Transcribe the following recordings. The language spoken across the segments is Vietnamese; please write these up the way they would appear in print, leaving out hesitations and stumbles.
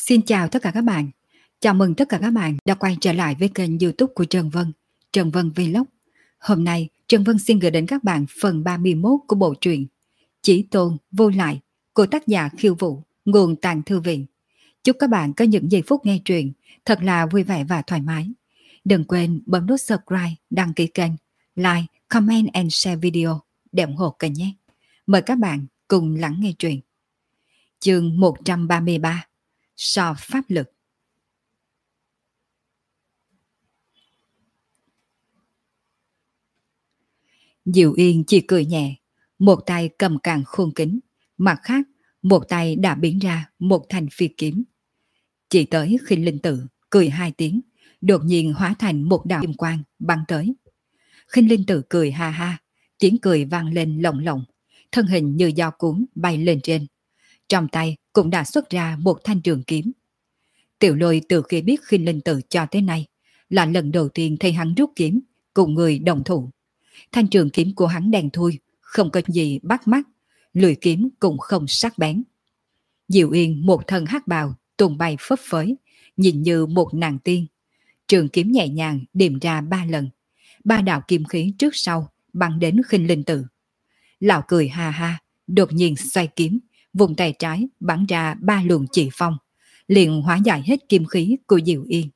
Xin chào tất cả các bạn. Chào mừng tất cả các bạn đã quay trở lại với kênh YouTube của Trần Vân Vlog. Hôm nay, Trần Vân xin gửi đến các bạn phần 31 của bộ truyện Chỉ Tôn Vô Lại của tác giả Khiêu Vũ, nguồn Tàng Thư Viện. Chúc các bạn có những giây phút nghe truyện thật là vui vẻ và thoải mái. Đừng quên bấm nút subscribe, đăng ký kênh, like, comment and share video để ủng hộ kênh nhé. Mời các bạn cùng lắng nghe truyện. Chương 133: So pháp lực. Diệu Yên chỉ cười nhẹ, một tay cầm càn khôn kính, mặt khác một tay đã biến ra một thanh phi kiếm. Chỉ tới Khinh Linh Tự cười hai tiếng, đột nhiên hóa thành một đạo kim quang bắn tới. Khinh Linh Tự cười ha ha, tiếng cười vang lên lộng lộng, thân hình như gió cuốn bay lên trên. Trong tay cũng đã xuất ra một thanh trường kiếm. Tiểu Lôi từ khi biết Khinh Linh Tự cho tới nay là lần đầu tiên thấy hắn rút kiếm cùng người đồng thủ. Thanh trường kiếm của hắn đen thui, không có gì bắt mắt, lưỡi kiếm cũng không sắc bén. Diệu Yên một thân hắc bào tung bay phấp phới, nhìn như một nàng tiên. Trường kiếm nhẹ nhàng điểm ra 3 lần, 3 đạo kim khí trước sau bắn đến Khinh Linh Tự. Lão cười ha ha, đột nhiên xoay kiếm, vùng tay trái bắn ra 3 luồng chỉ phong, liền hóa giải hết kim khí của Diệu Yên.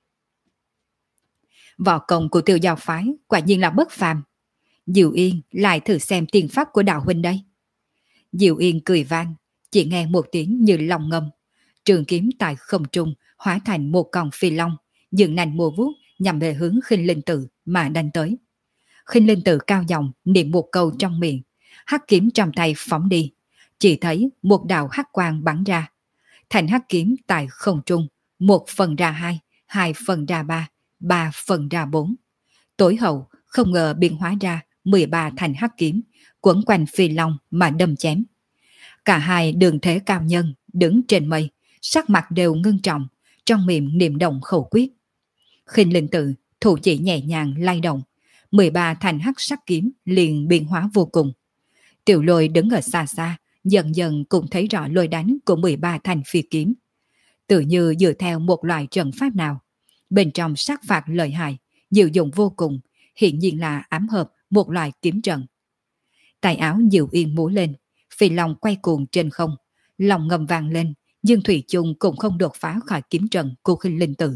Võ công của Tiêu Giao phái quả nhiên là bất phàm. Diệu Yên lại thử xem tiên pháp của đạo huynh đây. Diệu Yên cười vang, chỉ nghe một tiếng như long ngâm. Trường kiếm tại không trung hóa thành một con phi long, dựng nành mùa vuốt nhằm về hướng Khinh Linh Tự mà đánh tới. Khinh Linh Tự cao giọng niệm một câu trong miệng, hắc kiếm trong tay phóng đi. Chỉ thấy một đạo hắc quang bắn ra. Thành hắc kiếm tại không trung, 1 phần ra 2, 2 phần ra 3, 3 phần ra 4. Tối hậu không ngờ biến hóa ra 13 thành hắc kiếm, quấn quanh phi long mà đâm chém. Cả hai đường thế cao nhân đứng trên mây, sắc mặt đều ngưng trọng, trong miệng niệm động khẩu quyết. Khinh Linh Tự thủ chỉ nhẹ nhàng lay động, 13 thành hắc sắc kiếm liền biến hóa vô cùng. Tiểu Lôi đứng ở xa xa, dần dần cũng thấy rõ lôi đánh của 13 thành phi kiếm. Tự như dựa theo một loại trận pháp nào. Bên trong sát phạt lợi hại, diệu dụng vô cùng, hiện nhiên là ám hợp một loại kiếm trận. Tay áo Diệu Yên múa lên, phi long quay cuồng trên không, lòng ngầm vang lên, nhưng thủy chung cũng không đột phá khỏi kiếm trận của Khinh Linh Tự.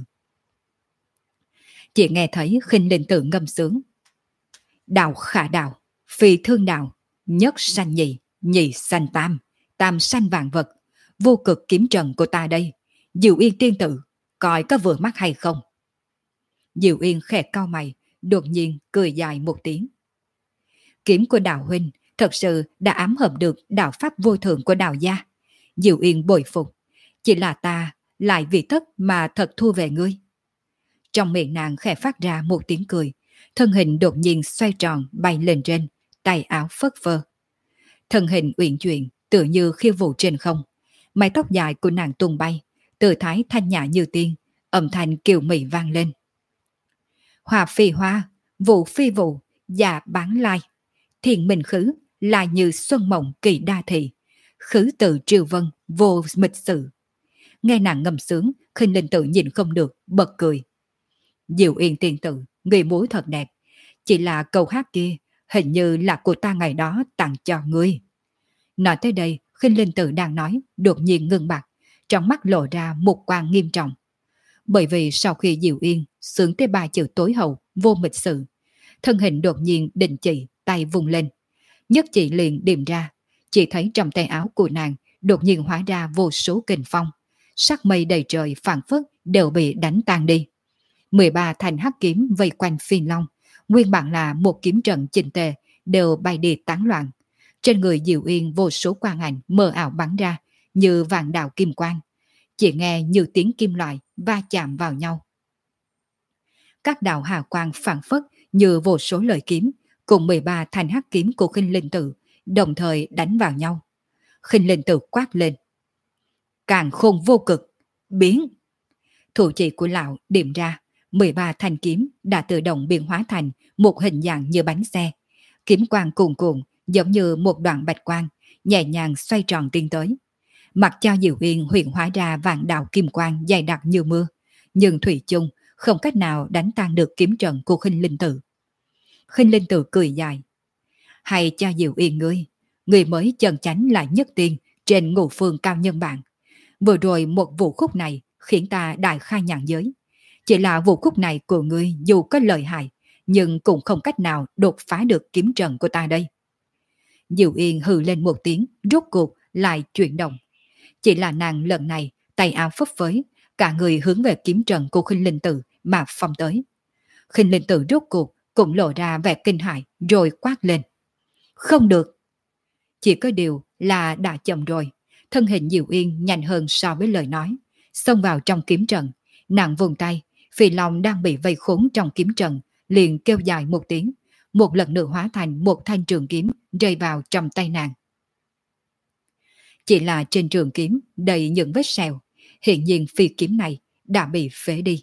Chỉ nghe thấy Khinh Linh Tự ngâm sướng: đạo khả đạo, phi thương đạo, nhất sanh nhị, nhị sanh tam, tam sanh vạn vật, vô cực kiếm trận của ta đây. Diệu Yên tiên tử, coi có vừa mắt hay không? Diệu Yên khẽ cau mày, đột nhiên cười dài một tiếng. Kiếm của đạo huynh thật sự đã ám hợp được đạo pháp vô thượng của đạo gia. Diệu Yên bội phục, chỉ là ta lại vì thất mà thật thua về ngươi. Trong miệng nàng khẽ phát ra một tiếng cười, thân hình đột nhiên xoay tròn bay lên trên, tay áo phất phơ. Thân hình uyển chuyển tựa như khiêu vũ trên không, mái tóc dài của nàng tung bay, tư thái thanh nhã như tiên, âm thanh kiều mị vang lên. Hoa phi hoa, vụ phi vụ, dạ bán lai. Thiền mình khứ, là như xuân mộng kỳ đa thị. Khứ tự triều vân, vô mịch sự. Nghe nàng ngâm sướng, Khinh Linh Tự nhìn không được, bật cười. Diệu Yên tiên tử, người múa thật đẹp. Chỉ là câu hát kia, hình như là của ta ngày đó tặng cho ngươi. Nói tới đây, Khinh Linh Tự đang nói, đột nhiên ngưng bặt, trong mắt lộ ra một quang nghiêm trọng. Bởi vì sau khi Diệu Yên sướng tới 3 chữ tối hậu, vô mịch sự, thân hình đột nhiên định chỉ, tay vùng lên. Nhất chỉ liền điểm ra, chỉ thấy trong tay áo của nàng đột nhiên hóa ra vô số kình phong. Sắc mây đầy trời phảng phất đều bị đánh tan đi. 13 thành hắc kiếm vây quanh phi long, nguyên bản là một kiếm trận chỉnh tề, đều bay đi tán loạn. Trên người Diệu Yên vô số quang ảnh mờ ảo bắn ra, như vạn đạo kim quang. Chỉ nghe như tiếng kim loại va chạm vào nhau. Các đạo hào quang phảng phất như vô số lợi kiếm, cùng 13 thanh hắc kiếm của Khinh Linh Tự đồng thời đánh vào nhau. Khinh Linh Tự quát lên: càn khôn vô cực, biến! Thủ chỉ của lão điểm ra, 13 thanh kiếm đã tự động biến hóa thành một hình dạng như bánh xe. Kiếm quang cuồn cuộn giống như một đoạn bạch quang, nhẹ nhàng xoay tròn tiến tới. Mặc cho Diệu Uyên huyện hóa ra vạn đạo kim quang dày đặc như mưa, nhưng thủy chung không cách nào đánh tan được kiếm trận của Khinh Linh Tử. Khinh Linh Tử cười dài. Hay cho Diệu Uyên ngươi mới chân chánh là nhất tiên trên ngũ phương cao nhân bạn. Vừa rồi một vụ khúc này khiến ta đại khai nhàn giới. Chỉ là vụ khúc này của ngươi dù có lợi hại, nhưng cũng không cách nào đột phá được kiếm trận của ta đây. Diệu Yên hừ lên một tiếng, rốt cuộc lại chuyển động. Chỉ là nàng lần này tay áo phấp phới, cả người hướng về kiếm trận của Khinh Linh Tử mà phong tới. Khinh Linh Tử rốt cuộc cũng lộ ra vẻ kinh hãi rồi quát lên. Không được! Chỉ có điều là đã chậm rồi. Thân hình Diệu Yên nhanh hơn so với lời nói. Xông vào trong kiếm trận, nàng vùng tay, Phi Long đang bị vây khốn trong kiếm trận, liền kêu dài một tiếng, một lần nữa hóa thành một thanh trường kiếm rơi vào trong tay nàng. Chỉ là trên trường kiếm đầy những vết sẹo, hiện nhiên phi kiếm này đã bị phế đi.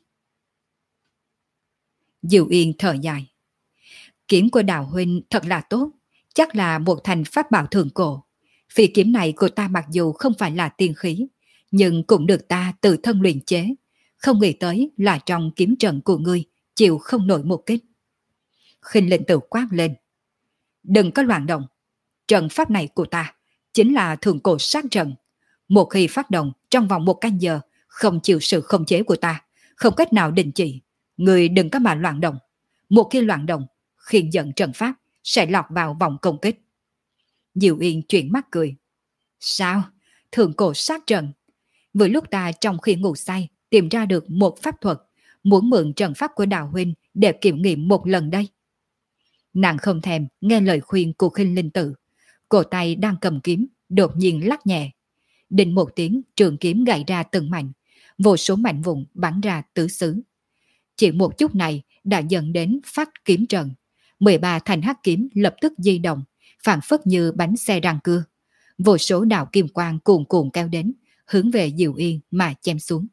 Diệu Yên thở dài. Kiếm của Đào huynh thật là tốt, chắc là một thành pháp bảo thượng cổ. Phi kiếm này của ta mặc dù không phải là tiên khí, nhưng cũng được ta tự thân luyện chế. Không nghĩ tới là trong kiếm trận của ngươi chịu không nổi một kích. Khinh Linh Tử quát lên. Đừng có loạn động. Trận pháp này của ta chính là thượng cổ sát trận. Một khi phát động trong vòng 1 canh giờ, không chịu sự khống chế của ta, không cách nào đình chỉ. Ngươi đừng có mà loạn động. Một khi loạn động, khiên dẫn trận pháp sẽ lọt vào vòng công kích. Diệu Yên chuyển mắt cười. Sao? Thượng cổ sát trận? Vừa lúc ta trong khi ngủ say tìm ra được một pháp thuật, muốn mượn trận pháp của Đào huynh để kiểm nghiệm một lần đây. Nàng không thèm nghe lời khuyên của Khinh Linh Tử. Cổ tay đang cầm kiếm đột nhiên lắc nhẹ. Đinh một tiếng, trường kiếm gãy ra từng mảnh, vô số mảnh vụn bắn ra tứ xứ. Chỉ một chút này đã dẫn đến phát kiếm trận. 13 thanh hắc kiếm lập tức di động, phản phất như bánh xe răng cưa. Vô số đạo kim quang cuồn cuộn kéo đến, hướng về Diệu Yên mà chém xuống.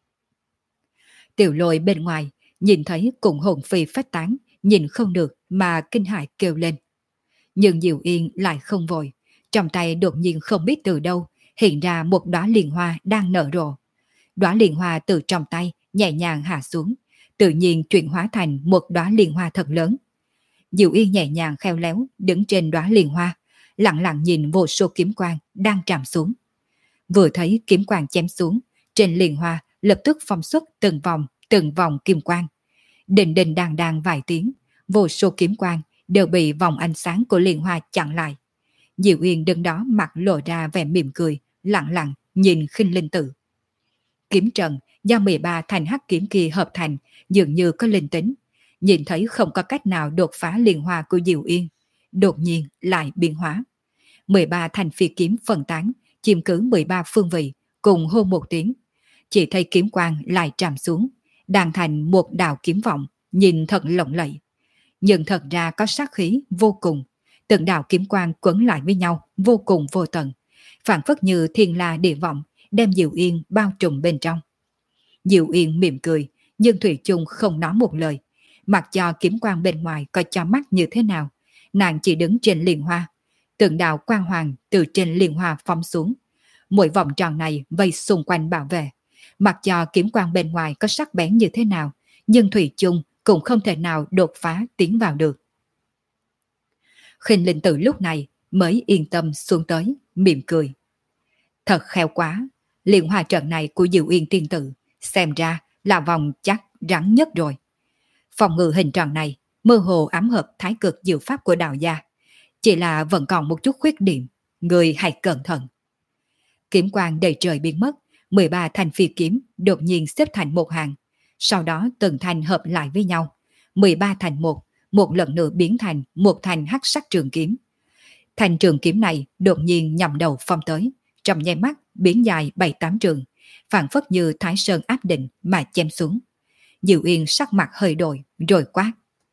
Tiểu Lôi bên ngoài nhìn thấy cùng hồn phi phách tán, nhìn không được mà kinh hãi kêu lên. Nhưng Diệu Yên lại không vội, trong tay đột nhiên không biết từ đâu hiện ra một đóa liên hoa đang nở rộ. Đóa liên hoa từ trong tay nhẹ nhàng hạ xuống, tự nhiên chuyển hóa thành một đóa liên hoa thật lớn. Diệu Yên nhẹ nhàng khéo léo đứng trên đóa liên hoa, lặng lặng nhìn vô số kiếm quang đang trảm xuống. Vừa thấy kiếm quang chém xuống, trên liên hoa lập tức phong xuất từng vòng kim quang. Đình đình đàng đàng vài tiếng, vô số kiếm quang đều bị vòng ánh sáng của liên hoa chặn lại. Diệu Yên đứng đó mặt lộ ra vẻ mỉm cười, lặng lặng nhìn Khinh Linh Tử. Kiếm trận do 13 thanh hắc kiếm kia hợp thành dường như có linh tính, nhìn thấy không có cách nào đột phá liên hoa của Diệu Yên, đột nhiên lại biến hóa. 13 thanh phi kiếm phân tán, chiếm cứ 13 phương vị, cùng hô một tiếng. Chỉ thấy kiếm quang lại tràm xuống, đàn thành một đạo kiếm vọng, nhìn thật lộng lẫy. Nhưng thật ra có sát khí vô cùng, từng đạo kiếm quang quấn lại với nhau vô cùng vô tận, phản phất như thiên la địa vọng, đem Diệu Yên bao trùm bên trong. Diệu Yên mỉm cười, nhưng thủy chung không nói một lời. Mặc cho kiếm quang bên ngoài coi cho mắt như thế nào, nàng chỉ đứng trên liên hoa. Từng đạo quang hoàng từ trên liên hoa phóng xuống. Mỗi vòng tròn này vây xung quanh bảo vệ. Mặc cho kiếm quang bên ngoài có sắc bén như thế nào, nhưng thủy chung cũng không thể nào đột phá tiến vào được. Khinh Linh Tử lúc này mới yên tâm xuống tới, mỉm cười. Thật khéo quá, liên hoa trận này của Diệu Yên tiên tử xem ra là vòng chắc rắn nhất rồi. Phòng ngự hình tròn này mơ hồ ám hợp thái cực diệu pháp của đạo gia, chỉ là vẫn còn một chút khuyết điểm, người hãy cẩn thận. Kiếm quang đầy trời biến mất, 13 thanh phi kiếm đột nhiên xếp thành một hàng, sau đó từng thanh hợp lại với nhau, 13 thành một lần nữa biến thành một thanh hắc sắc trường kiếm. Thanh trường kiếm này đột nhiên nhằm đầu phong tới, trong nháy mắt biến dài 7-8 trường, phản phất như Thái Sơn áp định mà chém xuống. Diệu Yên sắc mặt hơi đổi rồi quát.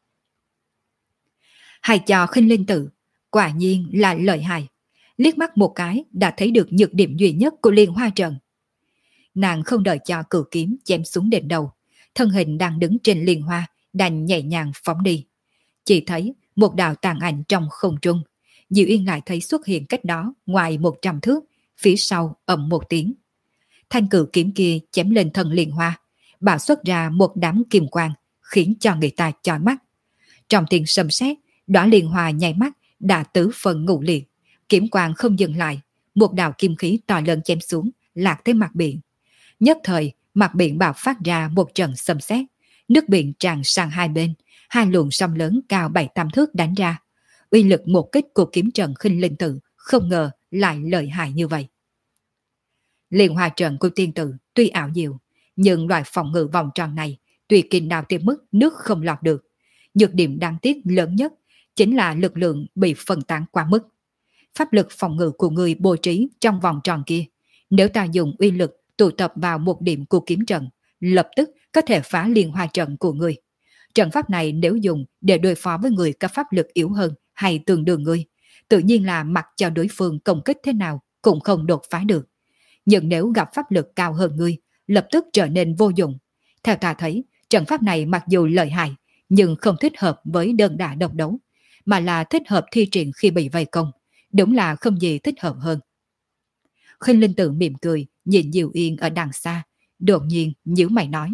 Hay cho Khinh Linh Tử, quả nhiên là lợi hại. Liếc mắt một cái đã thấy được nhược điểm duy nhất của liên hoa trận. Nàng không đợi cho cửu kiếm chém xuống đỉnh đầu, thân hình đang đứng trên liên hoa đành nhẹ nhàng phóng đi. Chỉ thấy một đạo tàn ảnh trong không trung, Diệu Yên lại thấy xuất hiện cách đó ngoài 100 thước, phía sau ầm một tiếng. Thanh cử kiếm kia chém lên thân liên hoa, bạo xuất ra một đám kim quang, khiến cho người ta chói mắt. Trong tiếng sấm sét, đóa liên hoa nháy mắt đã tứ phần ngũ liệt, kiếm quang không dừng lại, một đạo kim khí to lớn chém xuống, lạc tới mặt biển. Nhất thời, mặt biển bạo phát ra một trận sấm sét, nước biển tràn sang hai bên, hai luồng sông lớn cao 7-8 thước đánh ra. Uy lực một kích của kiếm trận Khinh Linh Tự không ngờ lại lợi hại như vậy. Liên hoa trận của tiên tử tuy ảo diệu, nhưng loại phòng ngự vòng tròn này tuy kinh đào tới mức nước không lọt được. Nhược điểm đáng tiếc lớn nhất chính là lực lượng bị phân tán quá mức. Pháp lực phòng ngự của người bố trí trong vòng tròn kia, nếu ta dùng uy lực tụ tập vào một điểm của kiếm trận, lập tức có thể phá liên hoa trận của người. Trận pháp này nếu dùng để đối phó với người có pháp lực yếu hơn hay tương đương người, tự nhiên là mặc cho đối phương công kích thế nào cũng không đột phá được. Nhưng nếu gặp pháp lực cao hơn ngươi, lập tức trở nên vô dụng. Theo ta thấy, trận pháp này mặc dù lợi hại, nhưng không thích hợp với đơn đả độc đấu, mà là thích hợp thi triển khi bị vây công. Đúng là không gì thích hợp hơn. Khinh Linh Tự mỉm cười, nhìn Diệu Yên ở đằng xa, đột nhiên nhíu mày nói.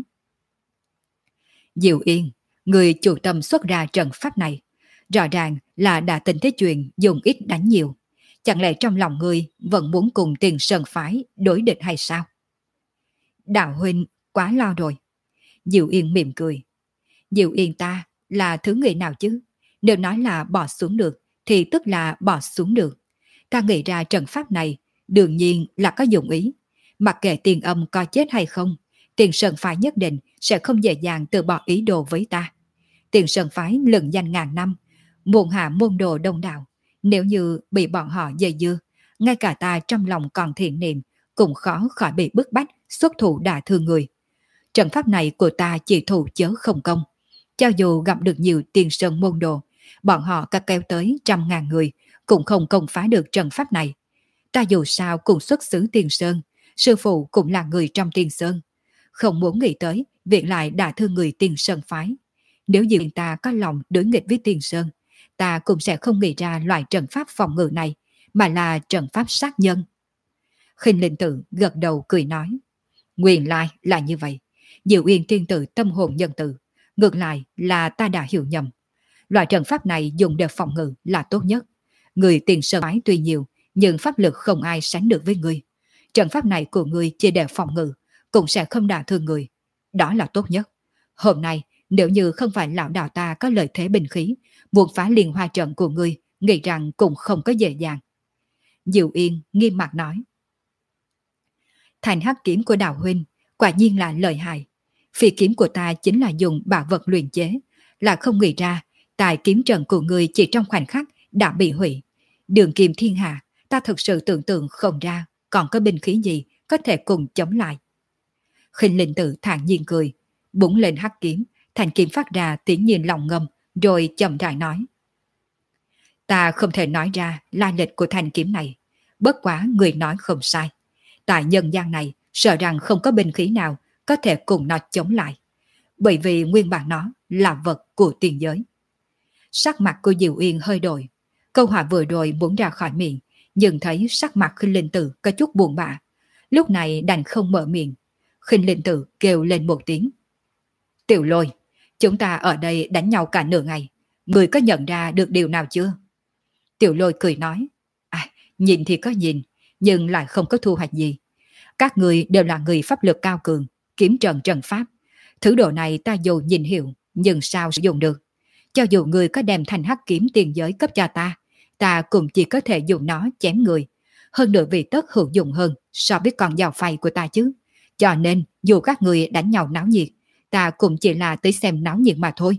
Diệu Yên, người chủ tâm xuất ra trận pháp này, rõ ràng là đã tính tới chuyện dùng ít đánh nhiều. Chẳng lẽ trong lòng ngươi vẫn muốn cùng Tiền Sơn phái đối địch hay sao? Đạo huynh quá lo rồi. Diệu Yên mỉm cười. Diệu Yên ta là thứ người nào chứ? Nếu nói là bỏ xuống được thì tức là bỏ xuống được. Ta nghĩ ra trận pháp này đương nhiên là có dụng ý. Mặc kệ Tiền Âm có chết hay không, Tiền Sơn phái nhất định sẽ không dễ dàng từ bỏ ý đồ với ta. Tiền Sơn phái lừng danh ngàn năm, muôn hạ môn đồ đông đảo. Nếu như bị bọn họ dây dưa, ngay cả ta trong lòng còn thiện niệm cũng khó khỏi bị bức bách xuất thủ đả thương người. Trận pháp này của ta chỉ thủ chớ không công. Cho dù gặp được nhiều Tiền Sơn môn đồ, bọn họ có kéo tới 100.000 người cũng không công phá được trận pháp này. Ta dù sao cũng xuất xứ Tiền Sơn, sư phụ cũng là người trong Tiền Sơn. Không muốn nghĩ tới việc lại đả thương người Tiền Sơn phái. Nếu như ta có lòng đối nghịch với Tiền Sơn, ta cũng sẽ không nghĩ ra loại trận pháp phòng ngự này, mà là trận pháp sát nhân. Khinh Linh Tự gật đầu cười nói. Nguyên lai là như vậy. Diệu Yên tiên tử tâm hồn nhân từ. Ngược lại là ta đã hiểu nhầm. Loại trận pháp này dùng để phòng ngự là tốt nhất. Người Tiền Sơn phái tuy nhiều, nhưng pháp lực không ai sánh được với ngươi. Trận pháp này của ngươi chỉ để phòng ngự, cũng sẽ không đả thương người. Đó là tốt nhất. Hôm nay, nếu như không phải lão đạo ta có lợi thế binh khí, muốn phá liền hoa trận của ngươi, nghĩ rằng cũng không có dễ dàng. Diệu Yên nghiêm mặt nói. Thành hắc kiếm của đạo huynh quả nhiên là lợi hại. Phi kiếm của ta chính là dùng bảo vật luyện chế, là không nghĩ ra tại kiếm trận của ngươi chỉ trong khoảnh khắc đã bị hủy. Đường kim thiên hạ, ta thực sự tưởng tượng không ra còn có binh khí gì có thể cùng chống lại. Khinh Linh Tự thản nhiên cười, búng lên hắc kiếm, thanh kiếm phát ra tiếng nhìn lòng ngầm, rồi chậm rãi nói. Ta không thể nói ra lai lịch của thanh kiếm này, bất quá người nói không sai. Tại nhân gian này, sợ rằng không có binh khí nào có thể cùng nó chống lại, bởi vì nguyên bản nó là vật của tiền giới. Sắc mặt của Diệu Yên hơi đổi, câu hỏi vừa rồi muốn ra khỏi miệng, nhưng thấy sắc mặt Khinh Linh Tự có chút buồn bã, lúc này đành không mở miệng. Khinh Linh Tự kêu lên một tiếng. Tiểu Lôi, chúng ta ở đây đánh nhau cả nửa ngày, người có nhận ra được điều nào chưa? Tiểu Lôi cười nói. Nhìn thì có nhìn, nhưng lại không có thu hoạch gì. Các người đều là người pháp lực cao cường, kiếm trận trận pháp. Thứ đồ này ta dù nhìn hiểu, nhưng sao sử dụng được? Cho dù người có đem thành hắc kiếm tiền giới cấp cho ta, ta cũng chỉ có thể dùng nó chém người. Hơn nữa vì tất hữu dụng hơn so với con dao phay của ta chứ. Cho nên dù các người đánh nhau náo nhiệt, ta cũng chỉ là tới xem náo nhiệt mà thôi.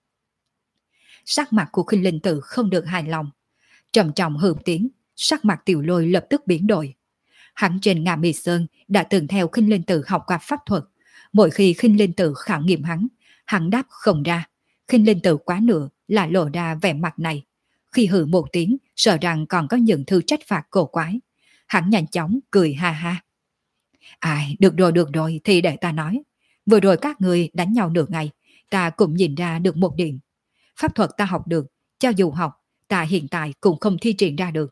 Sắc mặt của Khinh Linh Tự không được hài lòng. Trầm trọng hừ tiếng, sắc mặt Tiểu Lôi lập tức biến đổi. Hắn trên Nga Mi Sơn đã từng theo Khinh Linh Tự học qua pháp thuật. Mỗi khi Khinh Linh Tự khảo nghiệm hắn đáp không ra. Khinh Linh Tự quá nửa là lộ ra vẻ mặt này. Khi hừ một tiếng, sợ rằng còn có những thư trách phạt cổ quái. Hắn nhanh chóng cười ha ha. Được rồi, thì để ta nói. Vừa rồi các người đánh nhau nửa ngày, ta cũng nhìn ra được một điểm. Pháp thuật ta học được, cho dù học, ta hiện tại cũng không thi triển ra được.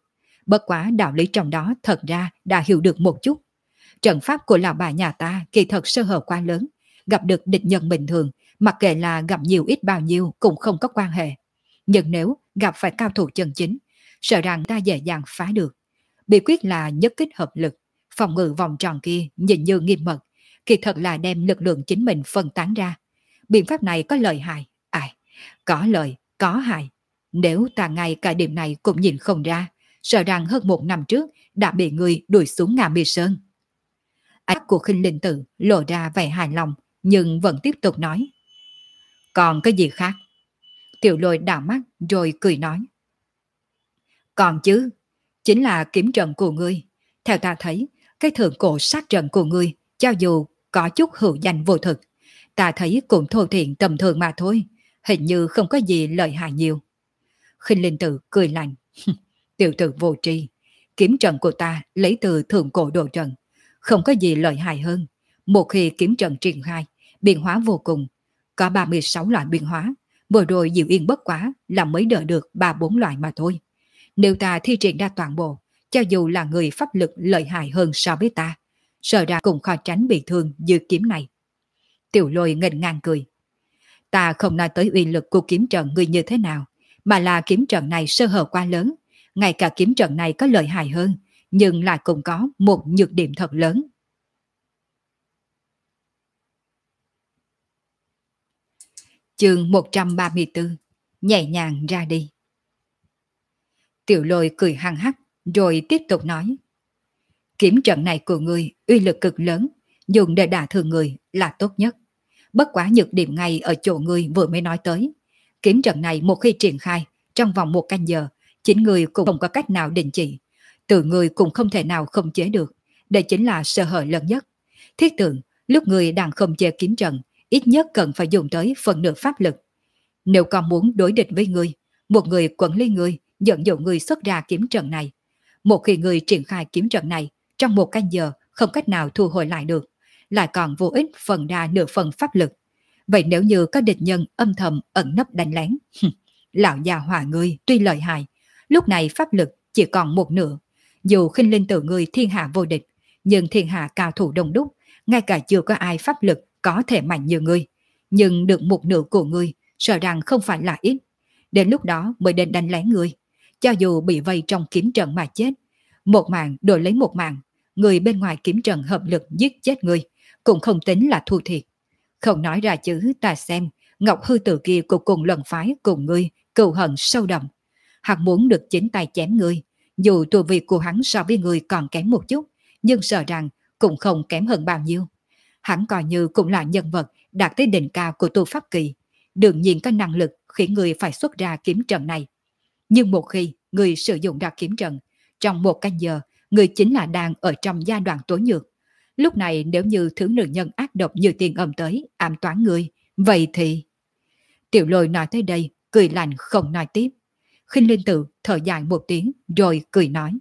Bất quá đạo lý trong đó thật ra đã hiểu được một chút. Trận pháp của lão bà nhà ta kỳ thật sơ hở quá lớn, gặp được địch nhân bình thường, mặc kệ là gặp nhiều ít bao nhiêu cũng không có quan hệ. Nhưng nếu gặp phải cao thủ chân chính, sợ rằng ta dễ dàng phá được. Bí quyết là nhất kích hợp lực, phòng ngự vòng tròn kia nhìn như nghiêm mật, kỳ thật là đem lực lượng chính mình phân tán ra. Biện pháp này có lợi hại, có lợi, có hại. Nếu ta ngay cả điểm này cũng nhìn không ra, sợ rằng hơn 1 năm trước đã bị người đuổi xuống Ngà Mi Sơn. Ánh mắt của Khinh Linh Tử lộ ra vẻ hài lòng, nhưng vẫn tiếp tục nói. Còn cái gì khác? Tiểu Lôi đảo mắt rồi cười nói. Còn chứ, chính là kiếm trận của ngươi. Theo ta thấy, cái thượng cổ sát trận của ngươi, cho dù có chút hữu danh vô thực, ta thấy cũng thô thiện tầm thường mà thôi, hình như không có gì lợi hại nhiều. Khinh Linh Tử cười lạnh. Tiểu tử vô tri, kiếm trận của ta lấy từ thượng cổ đồ trận, không có gì lợi hại hơn. Một khi kiếm trận triển khai, biến hóa vô cùng, có 36 loại biến hóa, vừa rồi Diệu Yên bất quá là mới đỡ được 3-4 loại mà thôi. Nếu ta thi triển ra toàn bộ, cho dù là người pháp lực lợi hại hơn so với ta, sợ ra cũng khó tránh bị thương như kiếm này. Tiểu Lôi nghênh ngang cười. Ta không nói tới uy lực của kiếm trận người như thế nào, mà là kiếm trận này sơ hở quá lớn. Ngay cả kiếm trận này có lợi hại hơn, nhưng lại cũng có một nhược điểm thật lớn. Chương 134. Nhẹ nhàng ra đi. Tiểu Lôi cười hăng hắc, rồi tiếp tục nói. Kiếm trận này của ngươi uy lực cực lớn, dùng để đả thương người là tốt nhất. Bất quá nhược điểm ngay ở chỗ ngươi vừa mới nói tới. Kiếm trận này một khi triển khai, trong vòng 1 canh giờ, chính người cũng không có cách nào định trị. Tự người cũng không thể nào không chế được. Đây chính là sơ hở lớn nhất. Thiết tưởng, lúc người đang không chế kiếm trận, ít nhất cần phải dùng tới phần nửa pháp lực. Nếu còn muốn đối địch với người, một người quản lý người, dẫn dụ người xuất ra kiếm trận này. Một khi người triển khai kiếm trận này, trong 1 canh giờ không cách nào thu hồi lại được, lại còn vô ích phần đa nửa phần pháp lực. Vậy nếu như có địch nhân âm thầm ẩn nấp đánh lén, lão già hỏa ngươi tuy lợi hại, lúc này pháp lực chỉ còn 1/2. Dù Khinh Linh Tử ngươi thiên hạ vô địch, nhưng thiên hạ cao thủ đông đúc, ngay cả chưa có ai pháp lực có thể mạnh như ngươi. Nhưng được 1/2 của ngươi, sợ rằng không phải là ít. Đến lúc đó mới đến đánh lén ngươi. Cho dù bị vây trong kiếm trận mà chết, một mạng đổi lấy một mạng, người bên ngoài kiếm trận hợp lực giết chết ngươi, cũng không tính là thua thiệt. Không nói ra chứ ta xem, Ngọc Hư Tử kia của cùng lần phái cùng ngươi, cừu hận sâu đậm. Hắn muốn được chính tay chém ngươi, dù tu vi của hắn so với ngươi còn kém một chút, nhưng sợ rằng cũng không kém hơn bao nhiêu. Hắn coi như cũng là nhân vật đạt tới đỉnh cao của tu pháp kỳ, đương nhiên có năng lực khiến ngươi phải xuất ra kiếm trận này. Nhưng một khi ngươi sử dụng ra kiếm trận, trong 1 canh giờ, ngươi chính là đang ở trong giai đoạn tối nhược. Lúc này nếu như thứ nữ nhân ác độc như tiền âm tới, ám toán ngươi, vậy thì... Tiểu Lôi nói tới đây, cười lạnh không nói tiếp. Khinh Linh Tử thở dài một tiếng, rồi cười nói.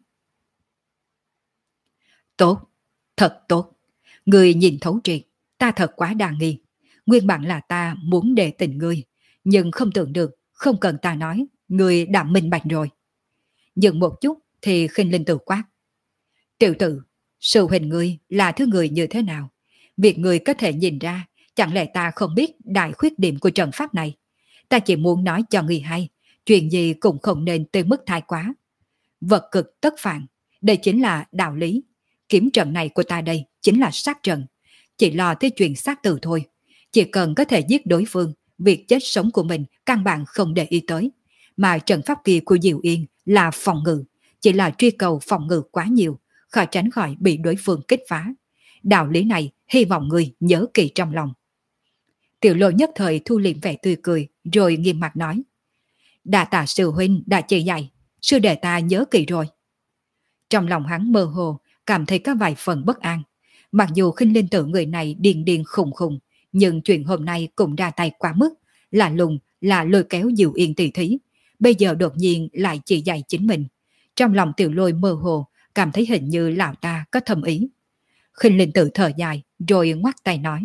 Tốt, thật tốt. Ngươi nhìn thấu triệt, ta thật quá đa nghi. Nguyên bản là ta muốn để tình ngươi, nhưng không tưởng được, không cần ta nói, ngươi đã minh bạch rồi. Dừng một chút thì Khinh Linh Tử quát. Tiểu tử, sư huynh ngươi là thứ người như thế nào? Việc ngươi có thể nhìn ra, chẳng lẽ ta không biết đại khuyết điểm của trận pháp này? Ta chỉ muốn nói cho ngươi hay, chuyện gì cũng không nên tới mức thái quá. Vật cực tất phản, đây chính là đạo lý. Kiếm trận này của ta đây chính là sát trận. Chỉ lo tới chuyện sát tử thôi. Chỉ cần có thể giết đối phương, việc chết sống của mình căn bản không để ý tới. Mà trận pháp kia của Diệu Yên là phòng ngự, chỉ là truy cầu phòng ngự quá nhiều, khó tránh khỏi bị đối phương kích phá. Đạo lý này hy vọng người nhớ kỳ trong lòng. Tiểu Lôi nhất thời thu liệm vẻ tươi cười, rồi nghiêm mặt nói. Đa tạ sư huynh đã chỉ dạy, sư đệ ta nhớ kỳ rồi. Trong lòng hắn mơ hồ, cảm thấy có vài phần bất an. Mặc dù Khinh Linh Tử người này điên điên khùng khùng, nhưng chuyện hôm nay cũng ra tay quá mức, là lùng, là lôi kéo Diệu Yên tỷ thí. Bây giờ đột nhiên lại chỉ dạy chính mình. Trong lòng Tiểu Lôi mơ hồ, cảm thấy hình như lão ta có thầm ý. Khinh Linh Tử thở dài, rồi ngoắt tay nói.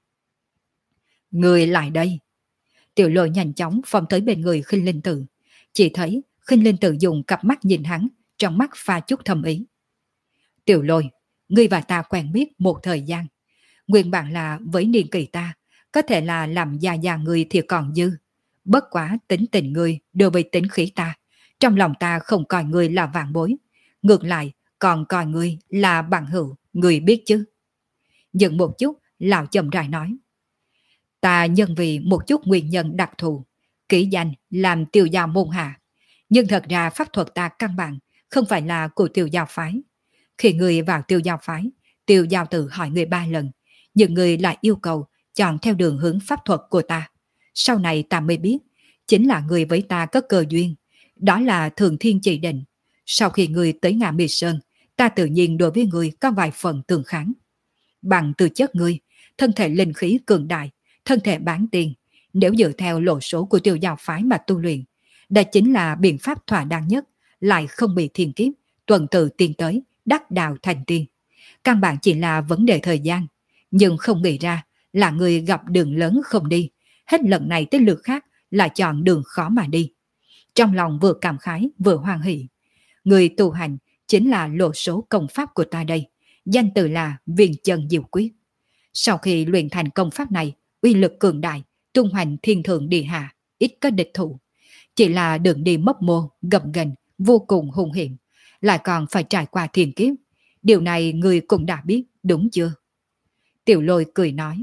Người lại đây. Tiểu Lôi nhanh chóng phóng tới bên người Khinh Linh Tử. Chỉ thấy Khinh Linh Tử dùng cặp mắt nhìn hắn, trong mắt pha chút thâm ý. Tiểu Lôi, ngươi và ta quen biết một thời gian. Nguyên bản là với niên kỳ ta, có thể là làm già ngươi thì còn dư. Bất quá tính tình ngươi đối với tính khí ta, trong lòng ta không coi ngươi là vạn bối. Ngược lại, còn coi ngươi là bằng hữu, ngươi biết chứ. Dừng một chút, lão chậm rãi nói. Ta nhân vì một chút nguyên nhân đặc thù, kỹ danh làm Tiêu Giao môn hạ. Nhưng thật ra pháp thuật ta căn bản không phải là của Tiêu Giao phái. Khi người vào Tiêu Giao phái, Tiêu Giao tự hỏi người 3 lần, nhưng người lại yêu cầu chọn theo đường hướng pháp thuật của ta. Sau này ta mới biết, chính là người với ta có cơ duyên. Đó là Thường Thiên chỉ định. Sau khi người tới Ngạ Mì Sơn, ta tự nhiên đối với người có vài phần tương kháng. Bằng tư chất người, thân thể linh khí cường đại, thân thể bán tiền, nếu dựa theo lộ số của Tiêu Giao phái mà tu luyện, đó chính là biện pháp thỏa đáng nhất, lại không bị thiên kiếp, tuần tự tiến tới, đắc đạo thành tiên. Căn bản chỉ là vấn đề thời gian, nhưng không nghĩ ra là người gặp đường lớn không đi, hết lần này tới lượt khác lại chọn đường khó mà đi. Trong lòng vừa cảm khái vừa hoan hỷ. Người tu hành chính là lộ số công pháp của ta đây, danh từ là Viền Chân Diệu Quyết. Sau khi luyện thành công pháp này, uy lực cường đại, tung hoành thiên thượng địa hạ, ít có địch thủ. Chỉ là đường đi mấp mô, gập ghềnh, vô cùng hung hiểm, lại còn phải trải qua thiên kiếp. Điều này người cũng đã biết, đúng chưa? Tiểu Lôi cười nói.